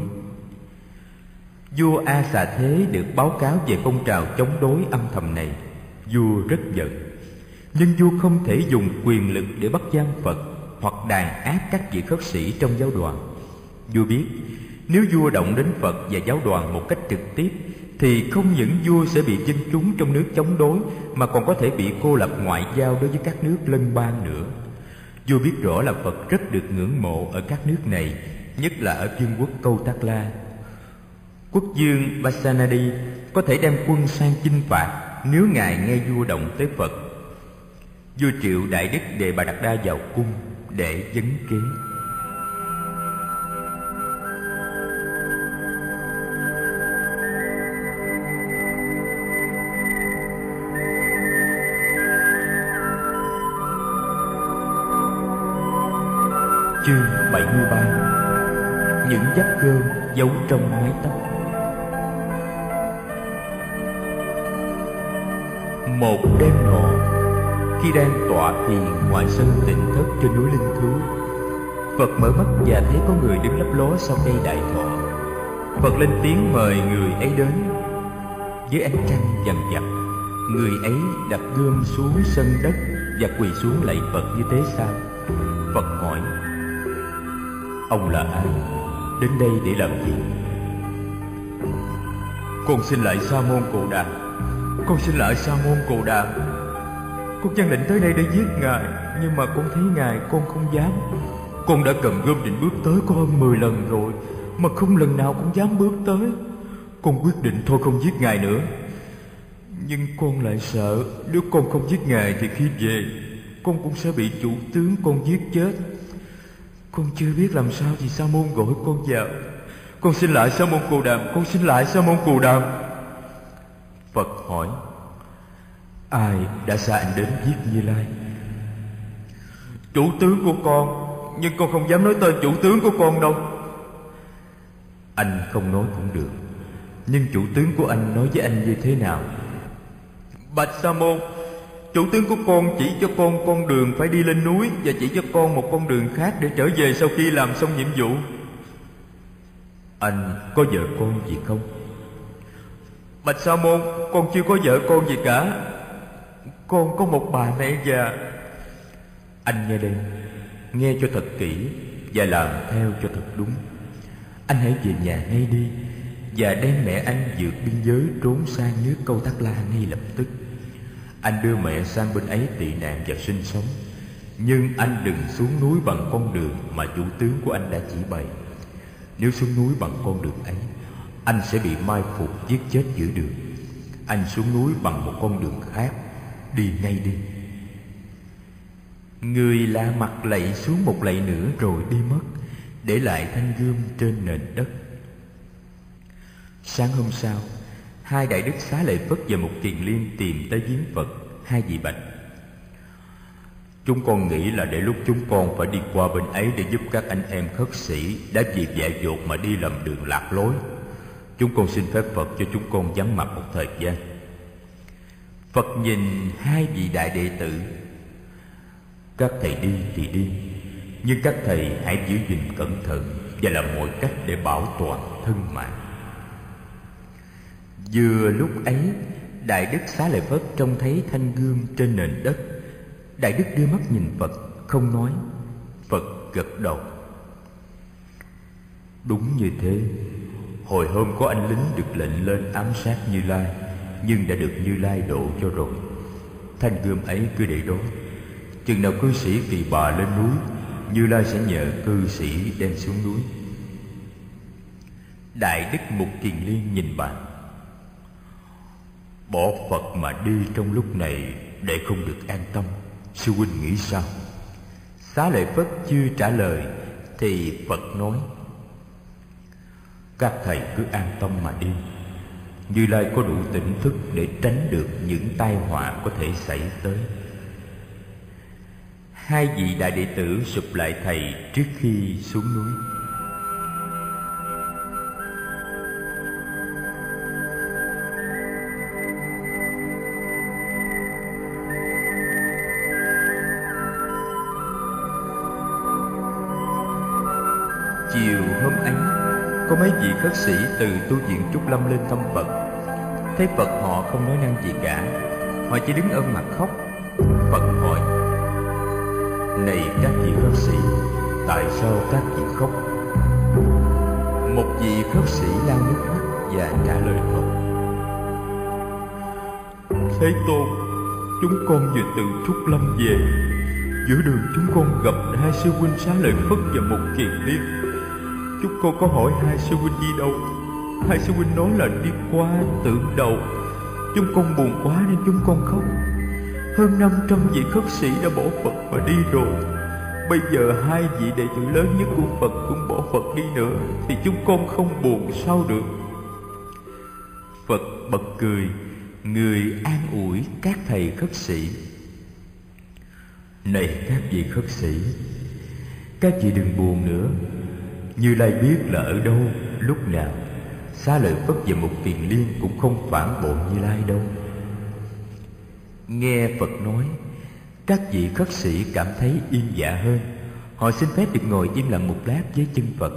S1: Vua A Xà Thế được báo cáo về phong trào chống đối âm thầm này. Vua rất giận, nhưng vua không thể dùng quyền lực để bắt giam Phật hoặc đàn áp các vị khất sĩ trong giáo đoàn. Vua biết nếu vua động đến Phật và giáo đoàn một cách trực tiếp thì không những vua sẽ bị dân chúng trong nước chống đối, mà còn có thể bị cô lập ngoại giao đối với các nước lân bang nữa. Vua biết rõ là Phật rất được ngưỡng mộ ở các nước này, nhất là ở vương quốc Câu Tác La. Quốc vương Basanadi có thể đem quân sang chinh phạt nếu ngài nghe vua động tới Phật. Vua triệu Đại Đức Đề Bà Đạt Đa vào cung để vấn kế. Chương 73. Những giáp gươm giấu trong mái tóc. Một đêm nọ, khi đang tọa thiền ngoài sân Tịnh Thất trên núi Linh Thú, Phật mở mắt và thấy có người đứng lấp ló sau cây đại thọ. Phật lên tiếng mời người ấy đến. Dưới ánh trăng vằn vặt, người ấy đặt gươm xuống sân đất và quỳ xuống lạy Phật như thế sao? Phật hỏi: Ông là ai? Đến đây để làm gì? Con xin lạy Sa môn Cồ Đàm. Con xin lạy Sa môn Cồ Đàm. Con chân định tới đây để giết ngài, nhưng mà con thấy ngài con không dám. Con đã cầm gươm định bước tới có hơn 10 lần rồi, mà không lần nào cũng dám bước tới. Con quyết định thôi không giết ngài nữa. Nhưng con lại sợ nếu con không giết ngài thì khi về con cũng sẽ bị chủ tướng con giết chết. Con chưa biết làm sao thì Sa môn gọi con vào. Con xin lại Sa môn Cồ Đàm. Con xin lại Sa môn Cồ Đàm. Phật hỏi: Ai đã sai anh đến giết Như Lai? Chủ tướng của con, nhưng con không dám nói tên chủ tướng của con đâu. Anh không nói cũng được, nhưng chủ tướng của anh nói với anh như thế nào? Bạch Sa môn, chủ tướng của con chỉ cho con đường phải đi lên núi, và chỉ cho con một con đường khác để trở về sau khi làm xong nhiệm vụ. Anh có vợ con gì không? Bạch Sa môn, con chưa có vợ con gì cả. Con có một bà mẹ già. Anh nghe đây, nghe cho thật kỹ. và làm theo cho thật đúng. Anh hãy về nhà ngay đi và đem mẹ anh vượt biên giới trốn sang nước Câu Tắc La ngay lập tức. Anh đưa mẹ sang bên ấy tị nạn và sinh sống. Nhưng anh đừng xuống núi bằng con đường mà chủ tướng của anh đã chỉ bày. Nếu xuống núi bằng con đường ấy, anh sẽ bị mai phục giết chết giữa đường. Anh xuống núi bằng một con đường khác, đi ngay đi. Người lạ mặt lạy xuống một lạy nữa rồi đi mất, để lại thanh gươm trên nền đất. Sáng hôm sau, hai đại đức Xá Lợi Phất và Mục Kiền Liên tìm tới viếng Phật. Hai vị bạch: chúng con nghĩ là để lúc chúng con phải đi qua bên ấy để giúp các anh em khất sĩ đã vì dại dột mà đi lầm đường lạc lối. Chúng con xin phép Phật cho chúng con vắng mặt một thời gian. Phật nhìn hai vị đại đệ tử: các thầy đi thì đi, nhưng các thầy hãy giữ gìn cẩn thận và làm mọi cách để bảo toàn thân mạng. Vừa lúc ấy, đại đức Xá Lợi Phất trông thấy thanh gươm trên nền đất. Đại đức đưa mắt nhìn Phật, không nói. Phật gật đầu: đúng như thế. Hồi hôm có anh lính được lệnh lên ám sát Như Lai, nhưng đã được Như Lai độ cho rồi. Thanh gươm ấy cứ để đó. Chừng nào cư sĩ Kỳ Bà lên núi, Như Lai sẽ nhờ cư sĩ đem xuống núi. Đại đức Mục Kiền Liên nhìn bà: bỏ Phật mà đi trong lúc này để không được an tâm, sư huynh nghĩ sao? Xá Lợi Phất chưa trả lời thì Phật nói: các thầy cứ an tâm mà đi. Như Lai có đủ tỉnh thức để tránh được những tai họa có thể xảy tới. Hai vị đại đệ tử sụp lại thầy trước khi xuống núi. Chiều hôm ấy, có mấy vị khất sĩ từ tu viện Trúc Lâm lên thăm Phật. Thấy Phật họ không nói năng gì cả, họ chỉ đứng ôm mặt khóc. Phật hỏi: này các vị khất sĩ, tại sao các vị khóc? Một vị khất sĩ lau nước mắt và trả lời Phật: Thế Tôn, chúng con vừa từ Trúc Lâm về. Giữa đường chúng con gặp hai sư huynh Xá Lợi Phất và Mục Kiền Liên. Chúng con có hỏi hai sư huynh đi đâu. Hai sư huynh nói là đi qua Tượng Đầu. Chúng con buồn quá nên chúng con khóc. Hơn 500 vị khất sĩ đã bỏ Phật mà đi rồi. Bây giờ hai vị đệ tử lớn nhất của Phật cũng bỏ Phật đi nữa, thì chúng con không buồn sao được. Phật bật cười, người an ủi các thầy khất sĩ: này các vị khất sĩ, các vị đừng buồn nữa. Như Lai biết là ở đâu, lúc nào. Xá Lợi Phất và Mục Kiền Liên cũng không phản bội Như Lai đâu. Nghe Phật nói, các vị khất sĩ cảm thấy yên dạ hơn. Họ xin phép được ngồi im lặng một lát với chân Phật.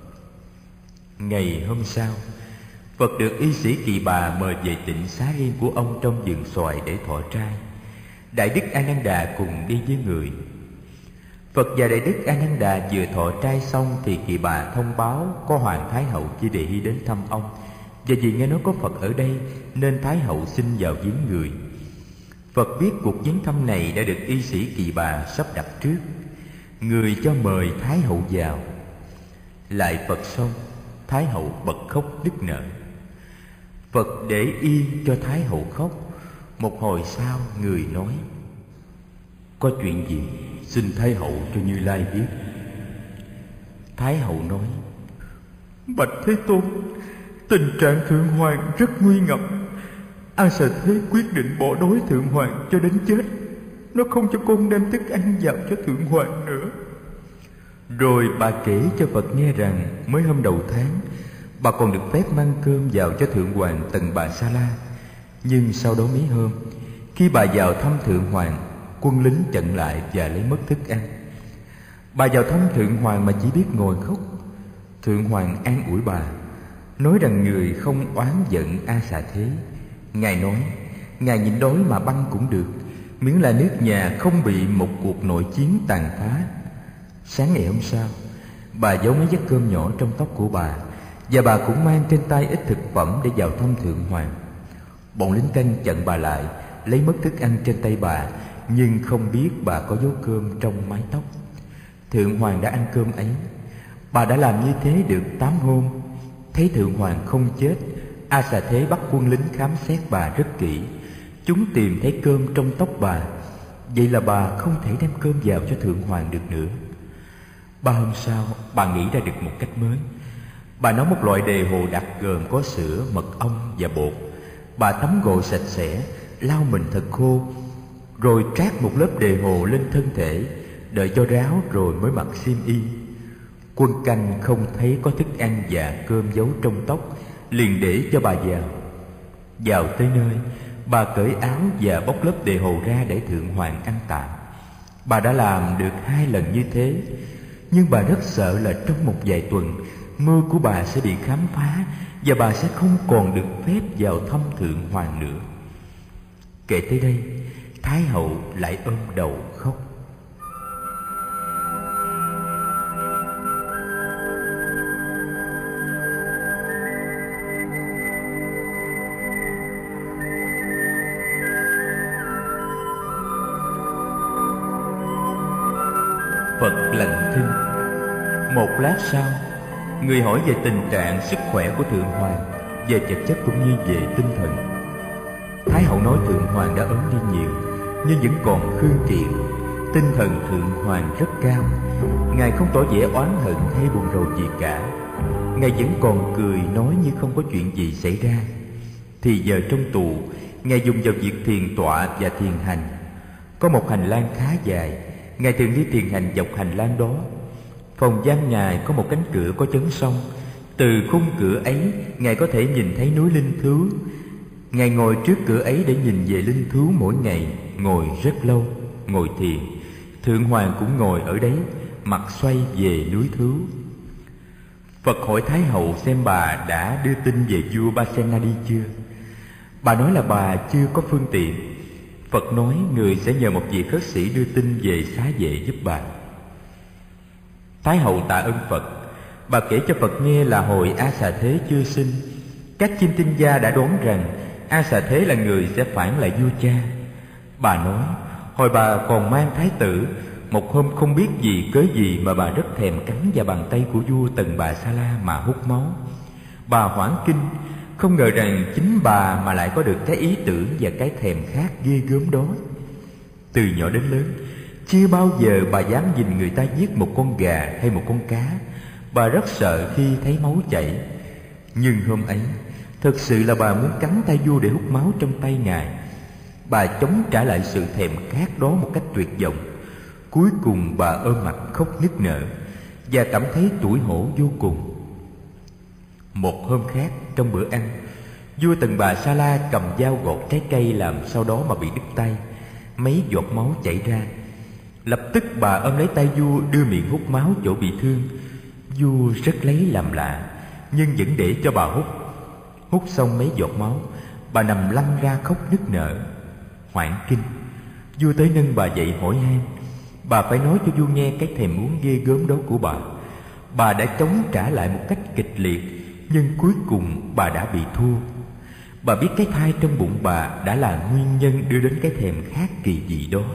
S1: Ngày hôm sau, Phật được y sĩ Kỳ Bà mời về tịnh xá riêng của ông trong vườn xoài để thọ trai. Đại đức A Nan Đà cùng đi với người. Phật và Đại đức A Nan Đà vừa thọ trai xong thì Kỳ Bà thông báo có Hoàng Thái Hậu Chi Đề Hy đến thăm ông, và vì nghe nói có Phật ở đây nên Thái Hậu xin vào viếng người. Phật biết cuộc viếng thăm này đã được y sĩ Kỳ Bà sắp đặt trước. Người cho mời Thái Hậu vào. Lại Phật xong, Thái Hậu bật khóc nức nở. Phật để yên cho Thái Hậu khóc. Một hồi sau, người nói: có chuyện gì xin Thái Hậu cho Như Lai biết. Thái Hậu nói: bạch Thế Tôn, tình trạng Thượng Hoàng rất nguy ngập. A Xà Thế quyết định bỏ đói Thượng Hoàng cho đến chết. Nó không cho con đem thức ăn vào cho Thượng Hoàng nữa. Rồi bà kể cho Phật nghe rằng mới hôm đầu tháng bà còn được phép mang cơm vào cho Thượng Hoàng Tần Bà Sa La. Nhưng sau đó mấy hôm, khi bà vào thăm Thượng Hoàng, quân lính chặn lại và lấy mất thức ăn. Bà vào thăm Thượng Hoàng mà chỉ biết ngồi khóc. Thượng Hoàng an ủi bà, nói rằng người không oán giận A Xà Thế. Ngài nói, Ngài nhịn đói mà băng cũng được, miễn là nước nhà không bị một cuộc nội chiến tàn phá. Sáng ngày hôm sau, Bà giấu mấy vết cơm nhỏ trong tóc của bà, và bà cũng mang trên tay ít thực phẩm để vào thăm Thượng Hoàng. Bọn lính canh chặn bà lại, lấy mất thức ăn trên tay bà, nhưng không biết bà có giấu cơm trong mái tóc. Thượng Hoàng đã ăn cơm ấy. Bà đã làm như thế được 8 hôm. Thấy Thượng Hoàng không chết, A Xà Thế bắt quân lính khám xét bà rất kỹ. Chúng tìm thấy cơm trong tóc bà. Vậy là bà không thể đem cơm vào cho Thượng Hoàng được nữa. 3 hôm sau, bà nghĩ ra được một cách mới. Bà nấu một loại đề hồ đặc gồm có sữa, mật ong và bột. Bà tắm gội sạch sẽ, lau mình thật khô, rồi trát một lớp đề hồ lên thân thể, đợi cho ráo rồi mới mặc xiêm y. Quân canh không thấy có thức ăn và cơm giấu trong tóc, liền để cho bà vào. Vào tới nơi, bà cởi áo và bóc lớp đề hồ ra để Thượng Hoàng ăn tạm. Bà đã làm được 2 lần như thế, nhưng bà rất sợ là trong một vài tuần, mưu của bà sẽ bị khám phá và bà sẽ không còn được phép vào thăm Thượng Hoàng nữa. Kể tới đây, Thái hậu lại ôm đầu khóc. Phật lặng thinh. Một lát sau, người hỏi về tình trạng sức khỏe của Thượng Hoàng, về vật chất cũng như về tinh thần. Thái hậu nói Thượng Hoàng đã ốm đi nhiều, nhưng vẫn còn khương triện. Tinh thần Thượng Hoàng rất cao. Ngài không tỏ vẻ oán hận hay buồn rầu gì cả. Ngài vẫn còn cười nói như không có chuyện gì xảy ra. Thì giờ trong tù, Ngài dùng vào việc thiền tọa và thiền hành. Có một hành lang khá dài, Ngài thường đi thiền hành dọc hành lang đó. Phòng giam Ngài có một cánh cửa có chấn song. Từ khung cửa ấy, Ngài có thể nhìn thấy núi linh thú. Ngài ngồi trước cửa ấy để nhìn về linh thú mỗi ngày, ngồi rất lâu, ngồi thiền. Thượng Hoàng cũng ngồi ở đấy, mặt xoay về núi thú. Phật hỏi Thái hậu xem bà đã đưa tin về vua Pasenadi chưa. Bà nói là bà chưa có phương tiện. Phật nói người sẽ nhờ một vị khất sĩ đưa tin về xá vệ giúp bà. Thái hậu tạ ơn Phật. Bà kể cho Phật nghe là hồi A Xà Thế chưa sinh, các chim tinh gia đã đoán rằng A Xà Thế là người sẽ phản lại vua cha. Bà nói hồi bà còn mang thái tử, một hôm không biết gì cớ gì mà bà rất thèm cắn vào bàn tay của vua Tần Bà Sa La mà hút máu. Bà hoảng kinh, không ngờ rằng chính bà mà lại có được cái ý tưởng và cái thèm khát ghê gớm đó. Từ nhỏ đến lớn, chưa bao giờ bà dám nhìn người ta giết một con gà hay một con cá. Bà rất sợ khi thấy máu chảy. Nhưng hôm ấy, thực sự là bà muốn cắn tay vua để hút máu trong tay Ngài. Bà chống trả lại sự thèm khát đó một cách tuyệt vọng. Cuối cùng bà ôm mặt khóc nức nở và cảm thấy tủi hổ vô cùng. Một hôm khác, trong bữa ăn, vua Tần Bà Sa La cầm dao gọt trái cây làm sau đó mà bị đứt tay, mấy giọt máu chảy ra. Lập tức bà ôm lấy tay vua đưa miệng hút máu chỗ bị thương. Vua rất lấy làm lạ, nhưng vẫn để cho bà hút. Hút xong mấy giọt máu, bà nằm lăn ra khóc nức nở. Hoảng kinh, vua tới nâng bà dậy hỏi han. Bà phải nói cho vua nghe cái thèm muốn ghê gớm đó của bà. Bà đã chống trả lại một cách kịch liệt, nhưng cuối cùng bà đã bị thua. Bà biết cái thai trong bụng bà đã là nguyên nhân đưa đến cái thèm khát kỳ dị đó.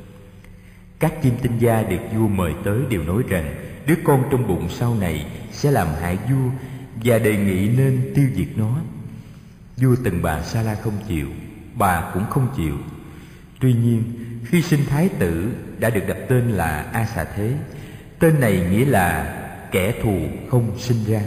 S1: Các chim tinh gia được vua mời tới đều nói rằng đứa con trong bụng sau này sẽ làm hại vua và đề nghị nên tiêu diệt nó. Vua Tần Bà Sa La không chịu, bà cũng không chịu. Tuy nhiên, khi sinh thái tử đã được đặt tên là A Xà Thế. Tên này nghĩa là kẻ thù không sinh ra.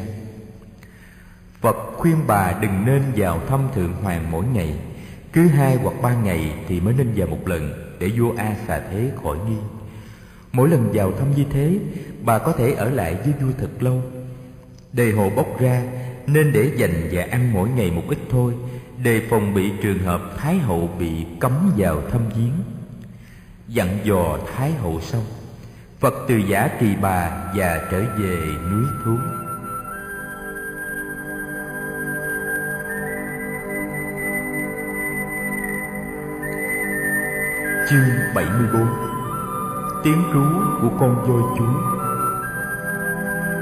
S1: Phật khuyên bà đừng nên vào thăm Thượng Hoàng mỗi ngày, cứ 2 hoặc 3 ngày thì mới nên vào một lần, để vua A Xà Thế khỏi nghi. Mỗi lần vào thăm như thế, bà có thể ở lại với vua thật lâu. Đề hồ bốc ra nên để dành và ăn mỗi ngày một ít thôi, đề phòng bị trường hợp Thái hậu bị cấm vào thăm viếng. Dặn dò Thái hậu xong, Phật từ giả Kỳ Bà và trở về núi Thú. Chương 74. Tiếng rú của con voi chúa.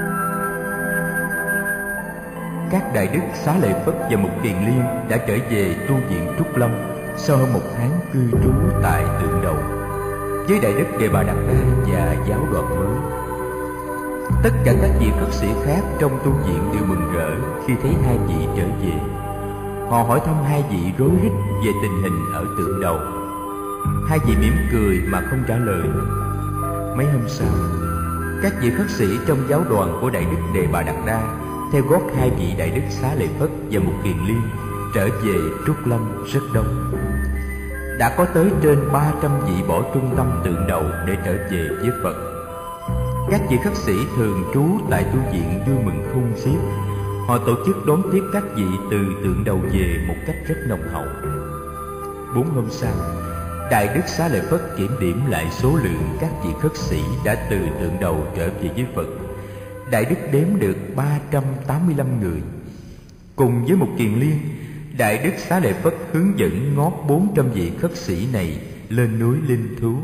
S1: các đại đức Xá Lợi Phất và Mục Kiền Liên đã trở về tu viện Trúc Lâm sau hơn 1 tháng cư trú tại Tượng Đầu với đại đức Đề Bà Đạt Đa và giáo đoàn mới. Tất cả các vị khất sĩ khác trong tu viện đều mừng rỡ khi thấy hai vị trở về. Họ hỏi thăm hai vị rối rít về tình hình ở Tượng Đầu. Hai vị mỉm cười mà không trả lời. Mấy hôm sau, các vị khất sĩ trong giáo đoàn của đại đức Đề Bà Đạt Đa theo gót hai vị đại đức Xá Lợi Phất và Mục Kiền Liên trở về Trúc Lâm rất đông. Đã có tới trên 300 vị bỏ trung tâm Tượng Đầu để trở về với Phật. Các vị khất sĩ thường trú tại tu viện vui mừng khôn xiết. Họ tổ chức đón tiếp các vị từ Tượng Đầu về một cách rất nồng hậu. 4 hôm sau, đại đức Xá Lợi Phất kiểm điểm lại số lượng các vị khất sĩ đã từ Tượng Đầu trở về với Phật. Đại đức đếm được 385 người. Cùng với Mục Kiền Liên, đại đức Xá Lợi Phất hướng dẫn ngót 400 vị khất sĩ này lên núi Linh Thú.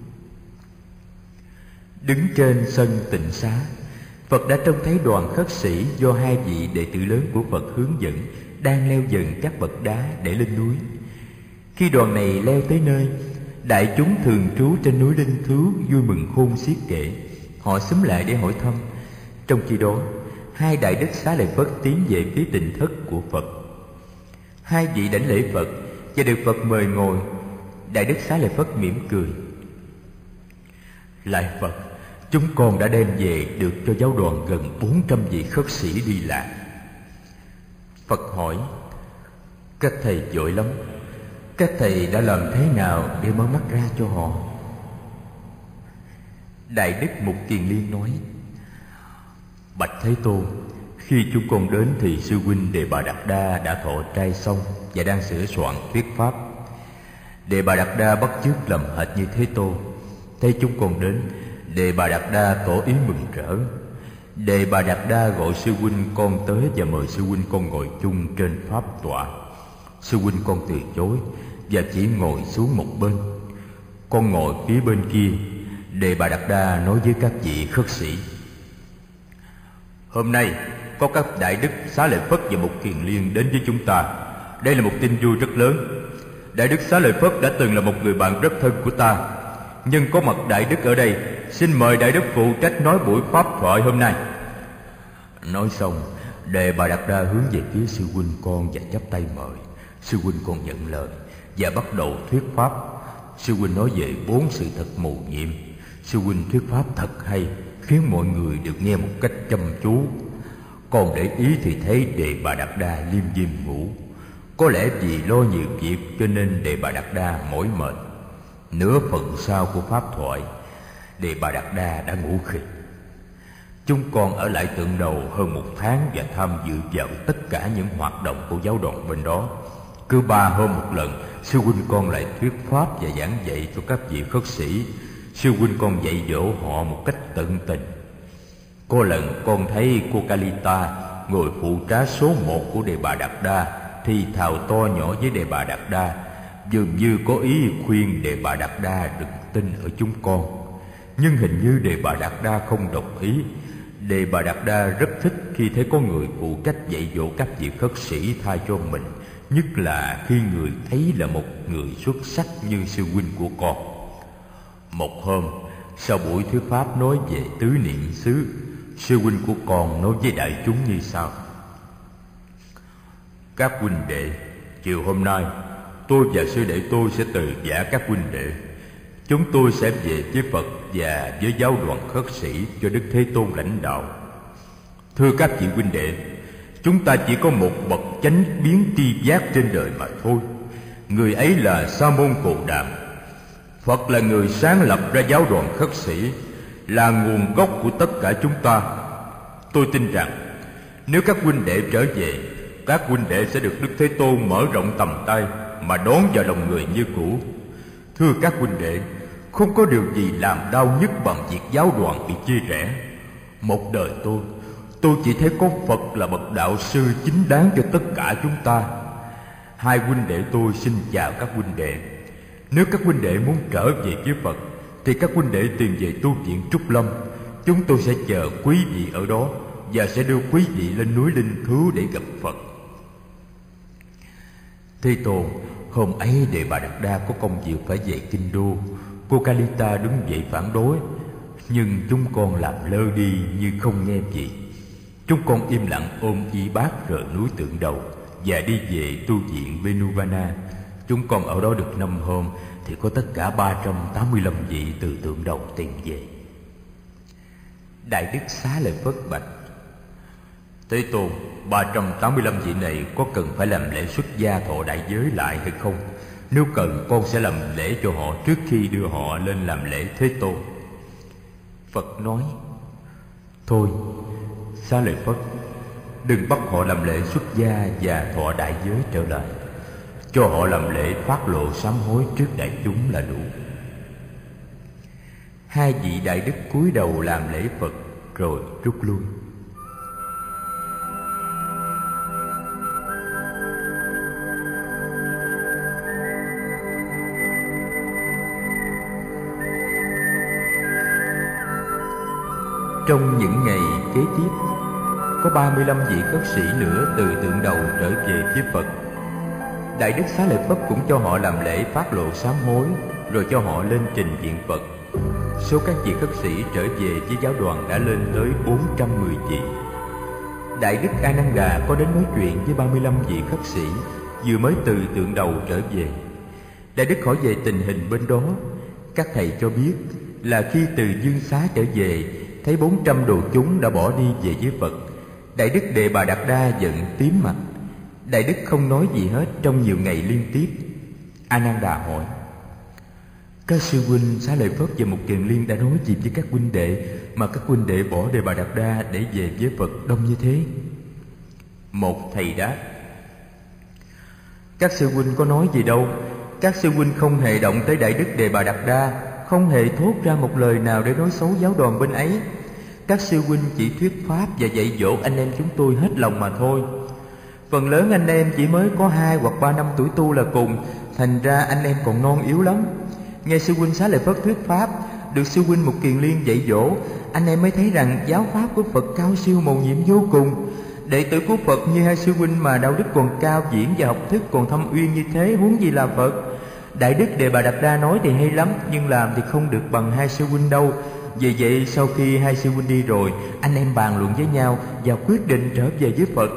S1: Đứng trên sân Tịnh Xá, Phật đã trông thấy đoàn khất sĩ do hai vị đệ tử lớn của Phật hướng dẫn đang leo dần các bậc đá để lên núi. Khi đoàn này leo tới nơi, đại chúng thường trú trên núi Linh Thú vui mừng khôn xiết kể. Họ xúm lại để hỏi thăm. Trong khi đó, hai đại đức Xá Lợi Phất tiến về phía tịnh thất của Phật. Hai vị đảnh lễ Phật và được Phật mời ngồi. Đại đức Xá Lợi Phất mỉm cười. Lạy Phật, chúng con đã đem về được cho giáo đoàn gần 400 vị khất sĩ đi lạc. Phật hỏi: các thầy giỏi lắm, các thầy đã làm thế nào để mở mắt ra cho họ? Đại đức Mục Kiền Liên nói: bạch Thế Tôn, khi chúng con đến thì sư huynh Đề Bà Đạt Đa đã thọ trai xong và đang sửa soạn thuyết pháp. Đề Bà Đạt Đa bắt chước làm hệt như Thế Tôn. Thấy chúng con đến, Đề Bà Đạt Đa tỏ ý mừng rỡ. Đề Bà Đạt Đa gọi sư huynh con tới và mời sư huynh con ngồi chung trên pháp tọa. Sư huynh con từ chối và chỉ ngồi xuống một bên. Con ngồi phía bên kia. Đề Bà Đạt Đa nói với các vị khất sĩ: hôm nay có các đại đức Xá Lợi Phất và Mục Kiền Liên đến với chúng ta. Đây là một tin vui rất lớn. Đại đức Xá Lợi Phất đã từng là một người bạn rất thân của ta. Nhưng có mặt đại đức ở đây, xin mời đại đức phụ trách nói buổi pháp thoại hôm nay. Nói xong, Đề Bà Đạt Đa hướng về phía sư huynh con và chắp tay mời. Sư huynh con nhận lời và bắt đầu thuyết pháp. Sư huynh nói về 4 sự thật mầu nhiệm. Sư huynh thuyết pháp thật hay, khiến mọi người được nghe một cách chăm chú. Còn để ý thì thấy Đề Bà Đạt Đa liêm diêm ngủ. Có lẽ vì lo nhiều việc cho nên Đề Bà Đạt Đa mỏi mệt. Nửa phần sau của pháp thoại, Đề Bà Đạt Đa đã ngủ khì. Chúng con ở lại Tượng Đầu hơn 1 tháng và tham dự vào tất cả những hoạt động của giáo đoàn bên đó. Cứ 3 hôm một lần, sư huynh con lại thuyết pháp và giảng dạy cho các vị khất sĩ. Sư huynh con dạy dỗ họ một cách tận tình. Có lần con thấy cô Kalita, người phụ trá số 1 của Đề Bà Đạt Đa, thì thào to nhỏ với Đề Bà Đạt Đa, dường như có ý khuyên Đề Bà Đạt Đa đừng tin ở chúng con. Nhưng hình như Đề Bà Đạt Đa không đồng ý. Đề Bà Đạt Đa rất thích khi thấy có người phụ trách dạy dỗ các vị khất sĩ thay cho mình, nhất là khi người thấy là một người xuất sắc như sư huynh của con. Một hôm, sau buổi thuyết pháp nói về tứ niệm xứ, sư huynh của con nói với đại chúng như sau: các huynh đệ, chiều hôm nay tôi và sư đệ tôi sẽ từ giã các huynh đệ. Chúng tôi sẽ về với Phật và với giáo đoàn khất sĩ cho Đức Thế Tôn lãnh đạo. Thưa các vị huynh đệ, chúng ta chỉ có một bậc chánh biến tri giác trên đời mà thôi. Người ấy là Sa môn Cồ Đàm. Phật là người sáng lập ra giáo đoàn khất sĩ, là nguồn gốc của tất cả chúng ta. Tôi tin rằng nếu các huynh đệ trở về, các huynh đệ sẽ được Đức Thế Tôn mở rộng tầm tay mà đón vào lòng người như cũ. Thưa các huynh đệ, không có điều gì làm đau nhất bằng việc giáo đoàn bị chia rẽ. Một đời tôi chỉ thấy có Phật là bậc đạo sư chính đáng cho tất cả chúng ta. Hai huynh đệ tôi xin chào các huynh đệ. Nếu các huynh đệ muốn trở về với Phật thì các huynh đệ tìm về tu viện Trúc Lâm. Chúng tôi sẽ chờ quý vị ở đó.
S3: và sẽ đưa quý vị lên núi Linh Cứu để gặp Phật. Thế Tôn, hôm ấy Đề Bà Đạt Đa có công việc phải về kinh đô. Cô Kalita đứng dậy phản đối, nhưng chúng con làm lơ đi như không nghe gì. Chúng con im lặng ôm y bát rời núi Tượng Đầu và đi về tu viện Venuvana. Chúng con ở đó được 5 hôm thì có tất cả 385 vị từ Tượng Đầu tìm về. Đại Đức Xá Lợi Phất bạch: Thế Tôn, 385 vị này có cần phải làm lễ xuất gia thọ đại giới lại hay không? Nếu cần, con sẽ làm lễ cho họ trước khi đưa họ lên làm lễ Thế Tôn. Phật nói: Thôi, Xá Lợi Phất, đừng bắt họ làm lễ xuất gia và thọ đại giới trở lại. Cho họ làm lễ phát lộ sám hối trước đại chúng là đủ. Hai vị đại đức cúi đầu làm lễ Phật rồi rút lui. Trong những ngày kế tiếp, có 35 vị khất sĩ nữa từ Tượng Đầu trở về với Phật. Đại Đức Xá Lợi Phất cũng cho họ làm lễ phát lộ sám hối, rồi cho họ lên trình diện Phật. Số các vị khất sĩ trở về với giáo đoàn đã lên tới 410 vị. Đại Đức A Nan Đà có đến nói chuyện với 35 vị khất sĩ vừa mới từ Tượng Đầu trở về. Đại Đức hỏi về tình hình bên đó. Các thầy cho biết là khi từ Dương Xá trở về, thấy 400 đồ chúng đã bỏ đi về với Phật. Đại Đức Đề Bà Đạt Đa giận tím mặt. Đại Đức không nói gì hết trong nhiều ngày liên tiếp. A Nan Đà hỏi: Các sư huynh Xá Lợi Phất và Mục Kiền Liên đã nói gì với các huynh đệ mà các huynh đệ bỏ Đề Bà Đạt Đa để về với Phật đông như thế? Một thầy đáp: Các sư huynh có nói gì đâu. Các sư huynh không hề động tới Đại Đức Đề Bà Đạt Đa, không hề thốt ra một lời nào để nói xấu giáo đoàn bên ấy. Các sư huynh chỉ thuyết pháp và dạy dỗ anh em chúng tôi hết lòng mà thôi. Phần lớn anh em chỉ mới có 2 hoặc 3 năm tuổi tu là cùng, thành ra anh em còn non yếu lắm. Nghe sư huynh Xá Lợi Phất thuyết pháp, được sư huynh Mục Kiền Liên dạy dỗ, anh em mới thấy rằng giáo pháp của Phật cao siêu mầu nhiệm vô cùng. Đệ tử của Phật như hai sư huynh mà đạo đức còn cao diễn và học thức còn thâm uyên như thế, huống gì là Phật. Đại Đức Đề Bà Đạt Đa nói thì hay lắm, nhưng làm thì không được bằng hai sư huynh đâu. Vì vậy sau khi hai sư huynh đi rồi, anh em bàn luận với nhau và quyết định trở về với Phật.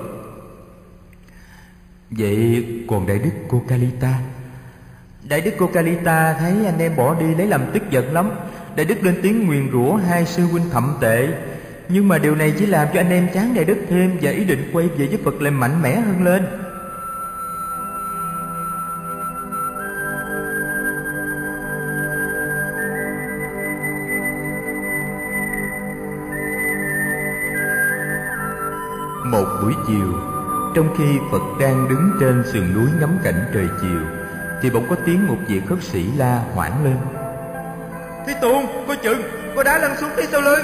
S3: Vậy còn Đại Đức Cô Kalita? Đại Đức Cô Kalita thấy anh em bỏ đi lấy làm tức giận lắm. Đại Đức lên tiếng nguyền rủa hai sư huynh thậm tệ. Nhưng mà điều này chỉ làm cho anh em chán Đại Đức thêm, và ý định quay về với Phật lại mạnh mẽ hơn lên. Một buổi chiều, trong khi Phật đang đứng trên sườn núi ngắm cảnh trời chiều, thì bỗng có tiếng một vị khất sĩ la hoảng lên: Thế Tôn, coi chừng, có đá lăn xuống phía sau lưng.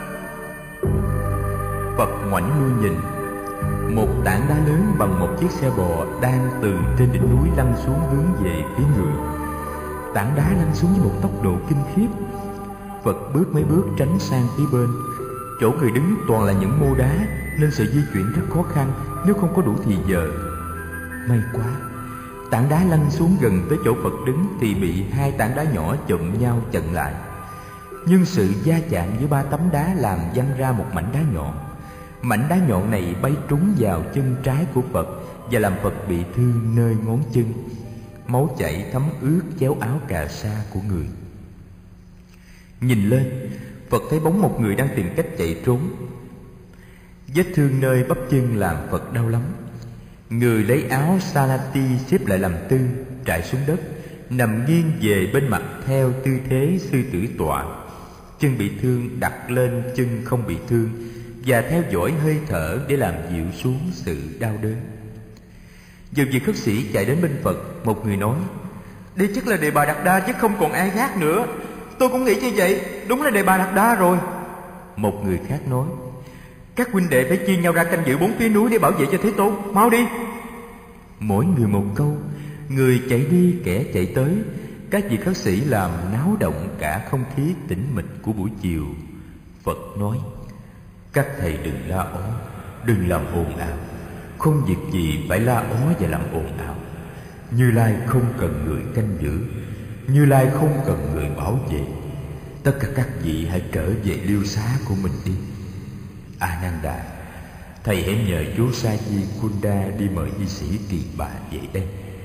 S3: Phật ngoảnh lui nhìn. Một tảng đá lớn bằng một chiếc xe bò đang từ trên đỉnh núi lăn xuống hướng về phía người. Tảng đá lăn xuống với một tốc độ kinh khiếp. Phật bước mấy bước tránh sang phía bên. Chỗ người đứng toàn là những mô đá, nên sự di chuyển rất khó khăn nếu không có đủ thì giờ. May quá, tảng đá lăn xuống gần tới chỗ Phật đứng thì bị hai tảng đá nhỏ chụm nhau chặn lại. Nhưng sự va chạm với 3 tấm đá làm văng ra một mảnh đá nhọn. Mảnh đá nhọn này bay trúng vào chân trái của Phật và làm Phật bị thương nơi ngón chân. Máu chảy thấm ướt chéo áo cà sa của người. Nhìn lên, Phật thấy bóng một người đang tìm cách chạy trốn. Vết thương nơi bắp chân làm Phật đau lắm. Người lấy áo Sanati xếp lại làm tư, trải xuống đất, nằm nghiêng về bên mặt theo tư thế sư tử tọa. Chân bị thương đặt lên chân không bị thương, và theo dõi hơi thở để làm dịu xuống sự đau đớn. Giờ vị khất sĩ chạy đến bên Phật, một người nói: Đây chắc là Đề Bà Đạt Đa chứ không còn ai khác nữa. Tôi cũng nghĩ như vậy, đúng là Đề Bà Đạt Đa rồi. Một người khác nói: Các huynh đệ phải chia nhau ra canh giữ 4 phía núi để bảo vệ cho Thế Tôn, mau đi. Mỗi người một câu, người chạy đi kẻ chạy tới. Các vị khất sĩ làm náo động cả không khí tĩnh mịch của buổi chiều. Phật nói: Các thầy đừng la ó, đừng làm ồn ào. Không việc gì phải la ó và làm ồn ào. Như Lai không cần người canh giữ, Như Lai không cần người bảo vệ. Tất cả các vị hãy trở về liêu xá của mình đi. A Nan Đà, thầy hãy nhờ chú Sa Di Kunda đi mời y sĩ Kỳ Bà về đây.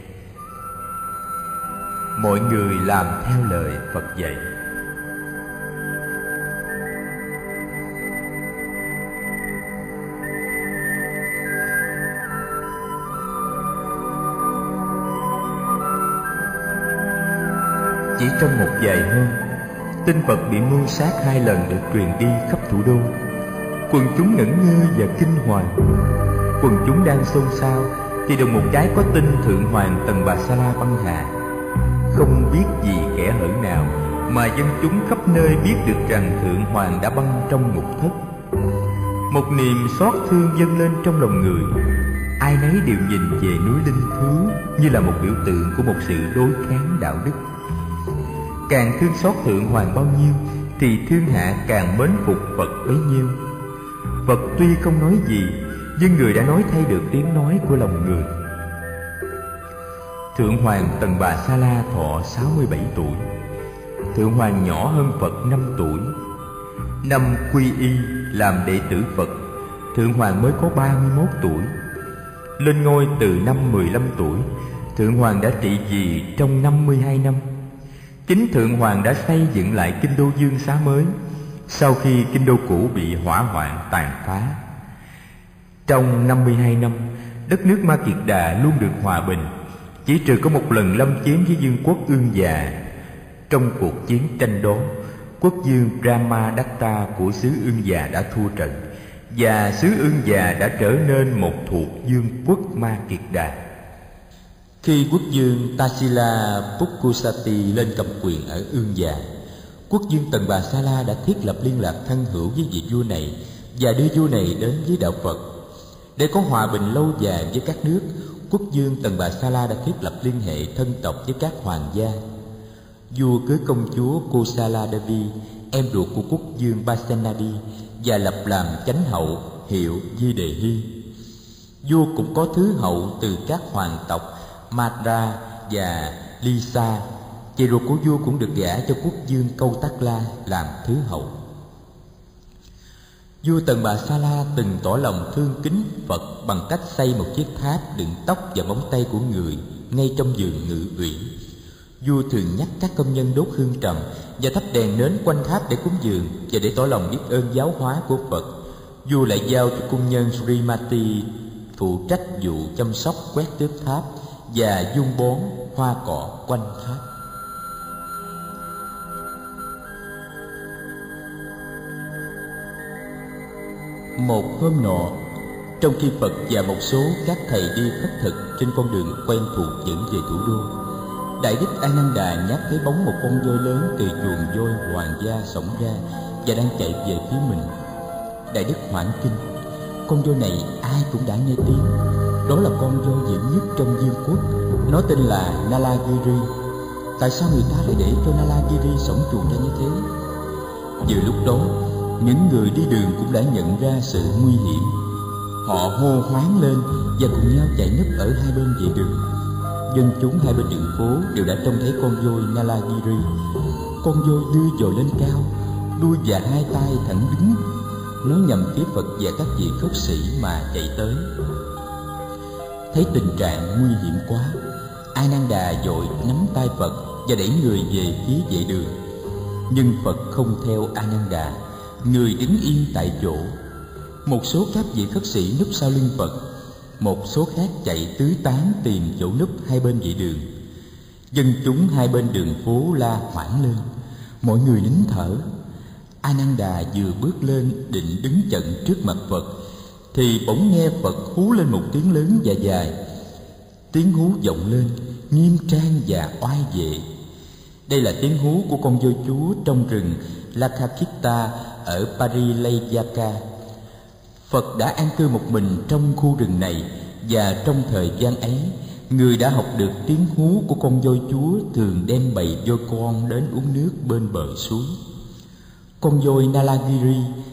S3: Mọi người làm theo lời Phật dạy. Chỉ trong một vài hôm, tin Phật bị mưu sát 2 lần được truyền đi khắp thủ đô. Quần chúng ngẩn ngơ và kinh hoàng. Quần chúng đang xôn xao thì đùng một cái có tin Thượng Hoàng Tần Bà Sa La băng hà. Không biết gì kẻ hở nào mà dân chúng khắp nơi biết được rằng Thượng Hoàng đã băng trong ngục thất. Một niềm xót thương dâng lên trong lòng người. Ai nấy đều nhìn về núi Linh Thứ như là một biểu tượng của một sự đối kháng đạo đức. Càng thương xót Thượng Hoàng bao nhiêu thì thiên hạ càng mến phục Phật bấy nhiêu. Phật tuy không nói gì, nhưng người đã nói thay được tiếng nói của lòng người. Thượng Hoàng Tần Bà Sa La thọ 67 tuổi. Thượng Hoàng nhỏ hơn Phật 5 tuổi. Năm quy y làm đệ tử Phật, Thượng Hoàng mới có 31 tuổi. Lên ngôi từ năm 15 tuổi, Thượng Hoàng đã trị vì trong 52 năm. Chính Thượng Hoàng đã xây dựng lại kinh đô Dương Xá mới sau khi kinh đô cũ bị hỏa hoạn tàn phá. Trong 52 năm, đất nước Ma Kiệt Đà luôn được hòa bình, chỉ trừ có một lần lâm chiếm với vương quốc Ương Già. Trong cuộc chiến tranh đó, quốc vương Brahmadatta của xứ Ương Già đã thua trận, và xứ Ương Già đã trở nên một thuộc vương quốc Ma Kiệt Đà.
S1: Khi quốc vương Tasila Pukkusati lên cầm quyền ở Ương Già, quốc vương Tần Bà Sa La đã thiết lập liên lạc thân hữu với vị vua này và đưa vua này đến với đạo Phật. Để có hòa bình lâu dài với các nước, quốc vương Tần Bà Sa La đã thiết lập liên hệ thân tộc với các hoàng gia. Vua cưới công chúa Kosala Devi, em ruột của quốc vương Pasenadi, và lập làm chánh hậu hiệu Di Đề Hy. Vua cũng có thứ hậu từ các hoàng tộc Madra và Lisa. Chị ruột của vua cũng được gả cho quốc vương Câu Tát La làm thứ hậu. Vua Tần Bà Sa La từng tỏ lòng thương kính Phật bằng cách xây một chiếc tháp đựng tóc và móng tay của người ngay trong vườn ngự uyển. Vua thường nhắc các công nhân đốt hương trầm và thắp đèn nến quanh tháp để cúng dường, và để tỏ lòng biết ơn giáo hóa của Phật, vua lại giao cho cung nhân Srimati phụ trách vụ chăm sóc quét tước tháp và vun bón hoa cỏ quanh tháp. Một hôm nọ, trong khi Phật và một số các thầy đi khất thực trên con đường quen thuộc dẫn về thủ đô, Đại Đức A Nan Đà nhát thấy bóng một con voi lớn từ chuồng voi hoàng gia xổng ra và đang chạy về phía mình. Đại Đức hoảng kinh. Con voi này ai cũng đã nghe tiếng. Đó là con voi dữ nhất trong vương quốc. Nó tên là Nalagiri. Tại sao người ta lại để cho Nalagiri xổng chuồng ra như thế? Vừa lúc đó, những người đi đường cũng đã nhận ra sự nguy hiểm. Họ hô hoáng lên và cùng nhau chạy nấp ở hai bên vệ đường. Dân chúng hai bên đường phố đều đã trông thấy con voi Nalagiri. Con voi đưa dồi lên cao, đuôi và hai tay thẳng đứng. Nó nhằm phía Phật và các vị khất sĩ mà chạy tới. Thấy tình trạng nguy hiểm quá, A Nan Đà vội nắm tay Phật và đẩy người về phía vệ đường. Nhưng Phật không theo A Nan Đà, người đứng yên tại chỗ. Một số các vị khất sĩ núp sau lưng Phật, một số khác chạy tứ tán tìm chỗ núp hai bên vệ đường. Dân chúng hai bên đường phố la hoảng lên, mọi người nín thở. A Nan Đà vừa bước lên định đứng chận trước mặt Phật thì bỗng nghe Phật hú lên một tiếng lớn và dài. Tiếng hú vọng lên nghiêm trang và oai vệ. Đây là tiếng hú của con voi chúa trong rừng Lakakita ở Parilayaka. Phật đã an cư một mình trong khu rừng này, và trong thời gian ấy, người đã học được tiếng hú của con voi chúa thường đem bầy voi con đến uống nước bên bờ suối. Con voi Nalagiri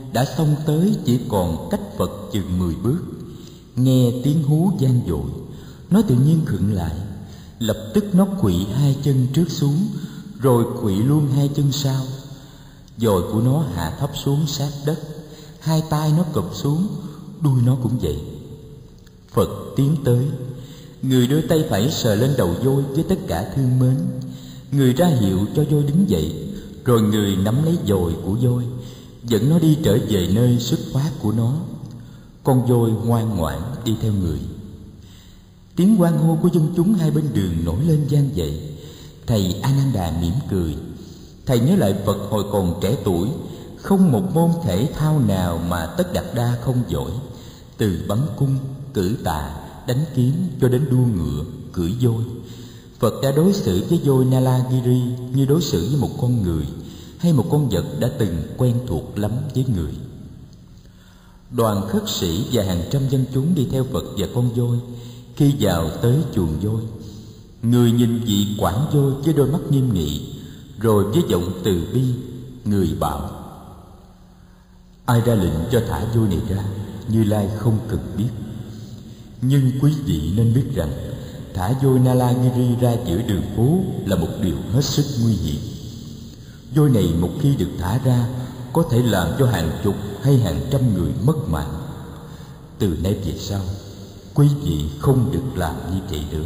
S1: đã xông tới chỉ còn cách Phật chừng 10 bước. Nghe tiếng hú vang dội, nó tự nhiên khựng lại. Lập tức nó khuỵu 2 chân trước xuống, rồi khuỵu luôn 2 chân sau. Dòi của nó hạ thấp xuống sát đất, 2 tay nó cụp xuống, đuôi nó cũng vậy. Phật tiến tới, người đưa tay phải sờ lên đầu voi với tất cả thương mến. Người ra hiệu cho voi đứng dậy, rồi người nắm lấy dòi của voi, dẫn nó đi trở về nơi xuất phát của nó. Con voi ngoan ngoãn đi theo người. Tiếng hoan hô của dân chúng hai bên đường nổi lên vang dậy. Thầy Ananda mỉm cười. Thầy nhớ lại Phật hồi còn trẻ tuổi, không một môn thể thao nào mà Tất Đạt Đa không giỏi. Từ bắn cung, cử tạ, đánh kiếm cho đến đua ngựa, cưỡi voi, Phật đã đối xử với voi Nalagiri như đối xử với một con người hay một con vật đã từng quen thuộc lắm với người. Đoàn khất sĩ và hàng trăm dân chúng đi theo Phật và con voi. Khi vào tới chuồng voi, người nhìn vị quản voi với đôi mắt nghiêm nghị, rồi với giọng từ bi, người bảo: ai ra lệnh cho thả voi này ra? Như Lai không cần biết. Nhưng quý vị nên biết rằng thả voi Nalagiri ra giữa đường phố là một điều hết sức nguy hiểm. Voi này một khi được thả ra có thể làm cho hàng chục hay hàng trăm người mất mạng. Từ nay về sau, quý vị không được làm như vậy nữa.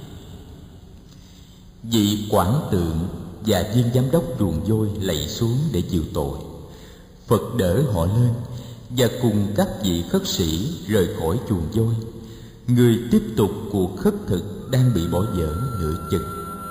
S1: Vị quản tượng và viên giám đốc chuồng voi lạy xuống để chịu tội. Phật đỡ họ lên và cùng các vị khất sĩ rời khỏi chuồng voi. Người tiếp tục cuộc khất thực đang bị bỏ dở nửa chừng.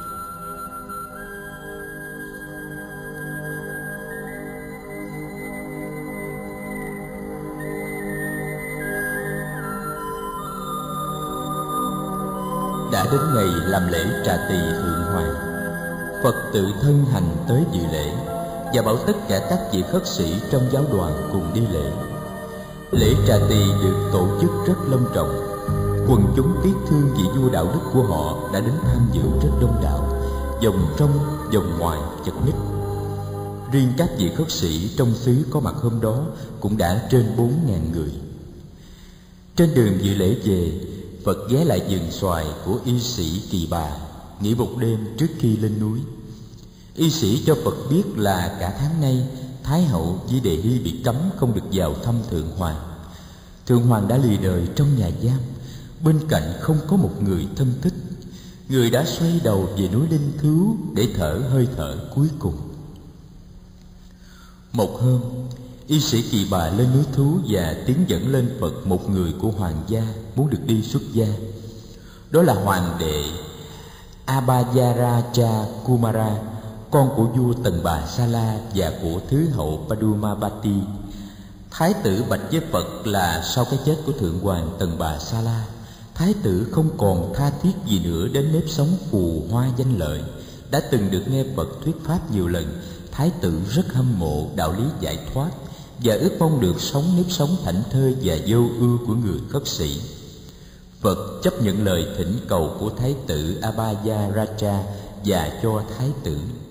S1: Đã đến ngày làm lễ trà tỳ thượng hoàng. Phật tự thân hành tới dự lễ và bảo tất cả các vị khất sĩ trong giáo đoàn cùng đi lễ. Lễ trà tỳ được tổ chức rất long trọng. Quần chúng tiếc thương vị vua đạo đức của họ đã đến tham dự rất đông đảo, vòng trong vòng ngoài chật ních. Riêng các vị khất sĩ trong xứ có mặt hôm đó cũng đã trên 4.000 người. Trên đường dự lễ về, Phật ghé lại vườn xoài của y sĩ Kỳ Bà, nghỉ một đêm trước khi lên núi. Y sĩ cho Phật biết là cả tháng nay Thái hậu Di Đề Hy bị cấm không được vào thăm Thượng Hoàng. Thượng Hoàng đã lìa đời trong nhà giam, bên cạnh không có một người thân thích. Người đã xoay đầu về núi Linh Thứu để thở hơi thở cuối cùng. Một hôm, y sĩ Kỳ Bà lên núi Thú và tiến dẫn lên Phật một người của hoàng gia muốn được đi xuất gia. Đó là hoàng đệ Abhayaraja Kumara, con của vua Tần Bà Sa La và của thứ hậu Padumabati. Thái tử bạch với Phật là sau cái chết của thượng hoàng Tần Bà Sa La, Thái tử không còn tha thiết gì nữa đến nếp sống phù hoa danh lợi. Đã từng được nghe Phật thuyết pháp nhiều lần, Thái tử rất hâm mộ đạo lý giải thoát và ước mong được sống nếp sống thảnh thơi và vô ưu của người khất sĩ. Phật chấp nhận lời thỉnh cầu của Thái tử Abhayaraja và cho Thái tử